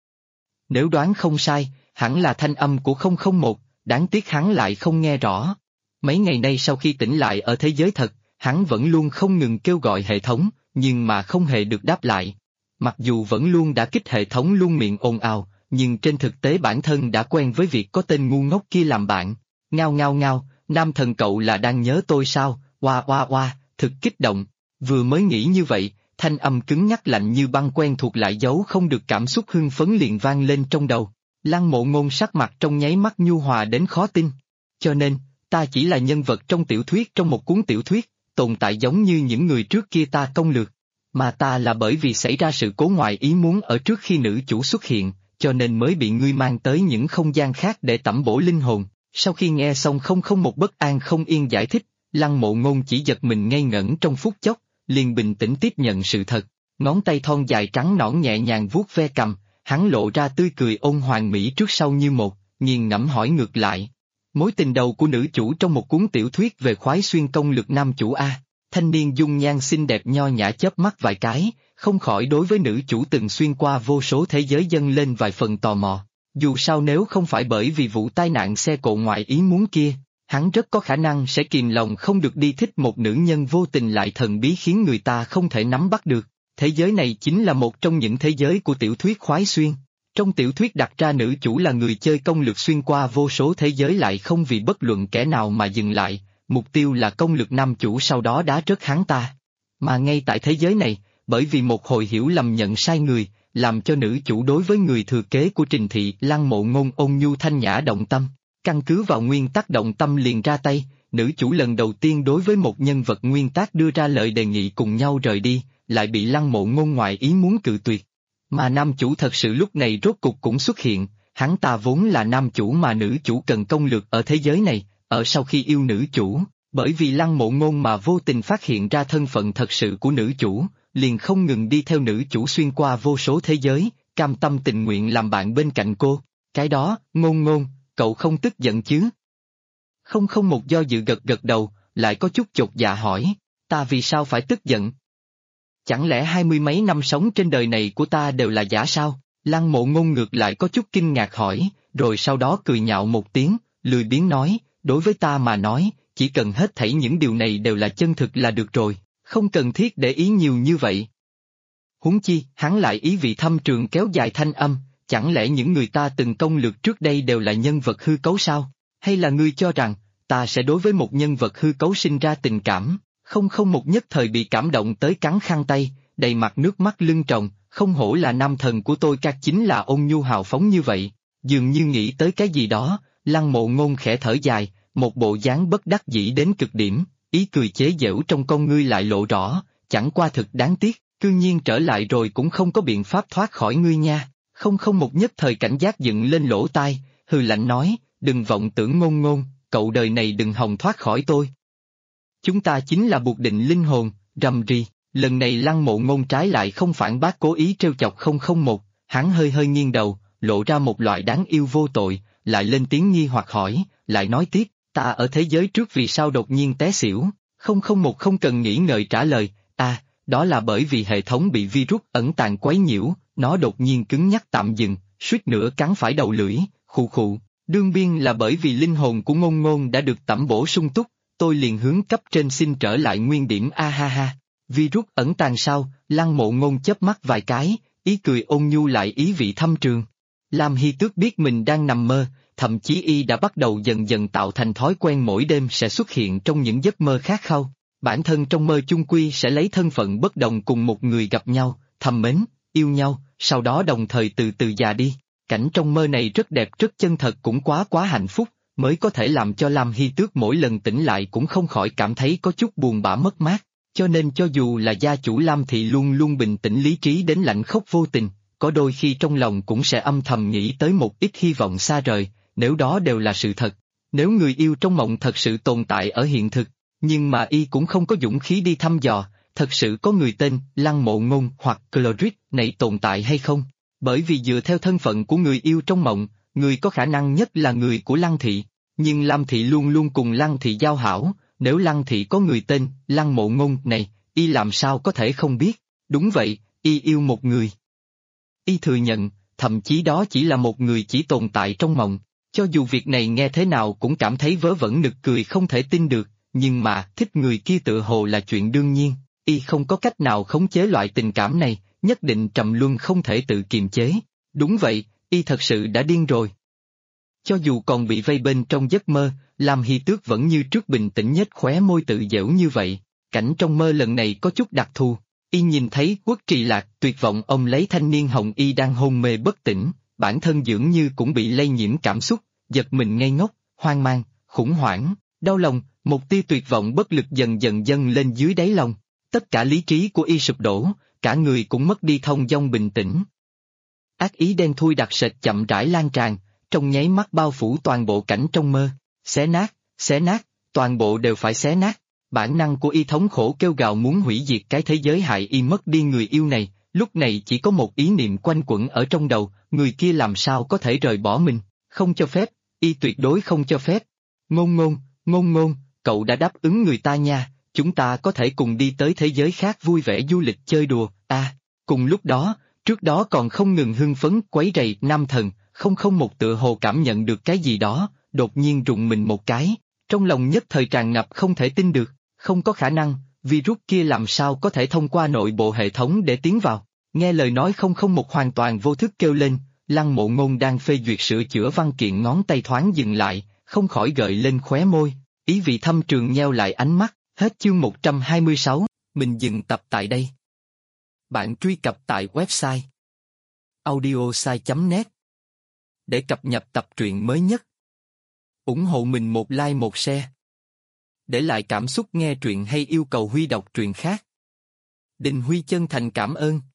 Nếu đoán không sai, hẳn là thanh âm của 001, đáng tiếc hắn lại không nghe rõ. Mấy ngày nay sau khi tỉnh lại ở thế giới thật, hắn vẫn luôn không ngừng kêu gọi hệ thống, nhưng mà không hề được đáp lại. Mặc dù vẫn luôn đã kích hệ thống luôn miệng ồn ào, nhưng trên thực tế bản thân đã quen với việc có tên ngu ngốc kia làm bạn. Ngao ngao ngao, nam thần cậu là đang nhớ tôi sao, oa oa oa, thực kích động. Vừa mới nghĩ như vậy, thanh âm cứng nhắc lạnh như băng quen thuộc lại giấu không được cảm xúc hưng phấn liền vang lên trong đầu. Lăng Mộ Ngôn sắc mặt trong nháy mắt nhu hòa đến khó tin. Cho nên, ta chỉ là nhân vật trong tiểu thuyết trong một cuốn tiểu thuyết, tồn tại giống như những người trước kia ta công lược. Mà ta là bởi vì xảy ra sự cố ngoại ý muốn ở trước khi nữ chủ xuất hiện, cho nên mới bị ngươi mang tới những không gian khác để tẩm bổ linh hồn. Sau khi nghe xong 001 bất an không yên giải thích, Lăng Mộ Ngôn chỉ giật mình ngây ngẩn trong phút chốc, liền bình tĩnh tiếp nhận sự thật. Ngón tay thon dài trắng nõn nhẹ nhàng vuốt ve cằm, hắn lộ ra tươi cười ôn hoàn mỹ trước sau như một, nghiền ngẫm hỏi ngược lại. Mối tình đầu của nữ chủ trong một cuốn tiểu thuyết về khoái xuyên công lược nam chủ A. Thanh niên dung nhan xinh đẹp nho nhã chớp mắt vài cái, không khỏi đối với nữ chủ từng xuyên qua vô số thế giới dâng lên vài phần tò mò. Dù sao nếu không phải bởi vì vụ tai nạn xe cộ ngoại ý muốn kia, hắn rất có khả năng sẽ kìm lòng không được đi thích một nữ nhân vô tình lại thần bí khiến người ta không thể nắm bắt được. Thế giới này chính là một trong những thế giới của tiểu thuyết khoái xuyên. Trong tiểu thuyết đặt ra nữ chủ là người chơi công lược xuyên qua vô số thế giới lại không vì bất luận kẻ nào mà dừng lại, mục tiêu là công lược nam chủ sau đó đá rớt hắn ta. Mà ngay tại thế giới này, bởi vì một hồi hiểu lầm nhận sai người, làm cho nữ chủ đối với người thừa kế của Trình thị Lăng Mộ Ngôn ôn nhu thanh nhã động tâm. Căn cứ vào nguyên tắc động tâm liền ra tay, nữ chủ lần đầu tiên đối với một nhân vật nguyên tắc đưa ra lời đề nghị cùng nhau rời đi, lại bị Lăng Mộ Ngôn ngoại ý muốn cự tuyệt. Mà nam chủ thật sự lúc này rốt cục cũng xuất hiện, hắn ta vốn là nam chủ mà nữ chủ cần công lược ở thế giới này, ở sau khi yêu nữ chủ, bởi vì Lăng Mộ Ngôn mà vô tình phát hiện ra thân phận thật sự của nữ chủ, liền không ngừng đi theo nữ chủ xuyên qua vô số thế giới, cam tâm tình nguyện làm bạn bên cạnh cô. Cái đó, Ngôn Ngôn, cậu không tức giận chứ? 001 do dự gật gật đầu, lại có chút chột dạ hỏi, ta vì sao phải tức giận? Chẳng lẽ 20 mấy năm sống trên đời này của ta đều là giả sao? Lăng Mộ Ngôn ngược lại có chút kinh ngạc hỏi, rồi sau đó cười nhạo một tiếng, lười biếng nói, đối với ta mà nói, chỉ cần hết thảy những điều này đều là chân thực là được rồi, không cần thiết để ý nhiều như vậy. Huống chi, hắn lại ý vị thâm trường kéo dài thanh âm, chẳng lẽ những người ta từng công lược trước đây đều là nhân vật hư cấu sao? Hay là ngươi cho rằng, ta sẽ đối với một nhân vật hư cấu sinh ra tình cảm? 001 nhất thời bị cảm động tới cắn khăn tay, đầy mặt nước mắt lưng tròng, không hổ là nam thần của tôi, các chính là ôn nhu hào phóng như vậy. Dường như nghĩ tới cái gì đó, Lăng Mộ Ngôn khẽ thở dài, một bộ dáng bất đắc dĩ đến cực điểm, ý cười chế giễu trong con ngươi lại lộ rõ, chẳng qua thực đáng tiếc, cư nhiên trở lại rồi cũng không có biện pháp thoát khỏi ngươi nha. Không một nhất thời cảnh giác dựng lên lỗ tai, hừ lạnh nói, đừng vọng tưởng Ngôn Ngôn, cậu đời này đừng hòng thoát khỏi tôi. Chúng ta chính là buộc định linh hồn, rầm rì, lần này Lăng Mộ Ngôn trái lại không phản bác cố ý trêu chọc 001, hắn hơi hơi nghiêng đầu, lộ ra một loại đáng yêu vô tội, lại lên tiếng nghi hoặc hỏi, lại nói tiếp, ta ở thế giới trước vì sao đột nhiên té xỉu, 001 không cần nghĩ ngợi trả lời, đó là bởi vì hệ thống bị virus ẩn tàng quấy nhiễu, nó đột nhiên cứng nhắc tạm dừng, suýt nữa cắn phải đầu lưỡi, khụ khụ, đương nhiên là bởi vì linh hồn của Ngôn Ngôn đã được tẩm bổ sung túc, tôi liền hướng cấp trên xin trở lại nguyên điểm a ha ha. Virus ẩn tàng sao? Lăng Mộ Ngôn chớp mắt vài cái, ý cười ôn nhu lại ý vị thâm trường. Lam Hy Tước biết mình đang nằm mơ, thậm chí y đã bắt đầu dần dần tạo thành thói quen mỗi đêm sẽ xuất hiện trong những giấc mơ khát khao. Bản thân trong mơ chung quy sẽ lấy thân phận bất đồng cùng một người gặp nhau, thầm mến, yêu nhau, sau đó đồng thời từ từ già đi. Cảnh trong mơ này rất đẹp rất chân thật cũng quá hạnh phúc, mới có thể làm cho Lam Hy Tước mỗi lần tỉnh lại cũng không khỏi cảm thấy có chút buồn bã mất mát. Cho nên cho dù là gia chủ Lam Thị luôn luôn bình tĩnh lý trí đến lạnh khốc vô tình, có đôi khi trong lòng cũng sẽ âm thầm nghĩ tới một ít hy vọng xa rời, nếu đó đều là sự thật. Nếu người yêu trong mộng thật sự tồn tại ở hiện thực, nhưng mà y cũng không có dũng khí đi thăm dò, thật sự có người tên Lăng Mộ Ngôn hoặc Cloris này tồn tại hay không? Bởi vì dựa theo thân phận của người yêu trong mộng, người có khả năng nhất là người của Lăng Thị, nhưng Lam Thị luôn luôn cùng Lăng Thị giao hảo, nếu Lăng Thị có người tên Lăng Mộ Ngôn này, y làm sao có thể không biết? Đúng vậy, y yêu một người. Y thừa nhận, thậm chí đó chỉ là một người chỉ tồn tại trong mộng, cho dù việc này nghe thế nào cũng cảm thấy vớ vẩn nực cười không thể tin được, nhưng mà thích người kia tựa hồ là chuyện đương nhiên, y không có cách nào khống chế loại tình cảm này, nhất định trầm luân không thể tự kiềm chế. Đúng vậy, y thật sự đã điên rồi. Cho dù còn bị vây bên trong giấc mơ, Lam Hy Tước vẫn như trước bình tĩnh nhếch khóe môi tự giễu như vậy. Cảnh trong mơ lần này có chút đặc thù, y nhìn thấy Quốc Trì Lạc tuyệt vọng ông lấy thanh niên hồng y đang hôn mê bất tỉnh, bản thân dường như cũng bị lây nhiễm cảm xúc, giật mình ngây ngốc, hoang mang, khủng hoảng, đau lòng, một tia tuyệt vọng bất lực dần dần dâng lên dưới đáy lòng. Tất cả lý trí của y sụp đổ, cả người cũng mất đi thông dong bình tĩnh. Ác ý đen thui đặc sệt chậm rãi lan tràn, trong nháy mắt bao phủ toàn bộ cảnh trong mơ, xé nát, toàn bộ đều phải xé nát. Bản năng của y thống khổ kêu gào muốn hủy diệt cái thế giới hại y mất đi người yêu này, lúc này chỉ có một ý niệm quanh quẩn ở trong đầu, người kia làm sao có thể rời bỏ mình, không cho phép, y tuyệt đối không cho phép. Ngôn Ngôn, cậu đã đáp ứng người ta nha, chúng ta có thể cùng đi tới thế giới khác vui vẻ du lịch chơi đùa, cùng lúc đó, trước đó còn không ngừng hưng phấn quấy rầy nam thần, một tựa hồ cảm nhận được cái gì đó, đột nhiên rùng mình một cái, trong lòng nhất thời tràn ngập không thể tin được, không có khả năng, virus kia làm sao có thể thông qua nội bộ hệ thống để tiến vào. Nghe lời nói một hoàn toàn vô thức kêu lên, Lăng Mộ Ngôn đang phê duyệt sửa chữa văn kiện ngón tay thoáng dừng lại, không khỏi gợi lên khóe môi, ý vị thâm trường nheo lại ánh mắt, hết chương 126, mình dừng tập tại đây. Bạn truy cập tại website audiosai.net để cập nhật tập truyện mới nhất. Ủng hộ mình một like một share. Để lại cảm xúc nghe truyện hay yêu cầu Huy đọc truyện khác. Đình Huy chân thành cảm ơn.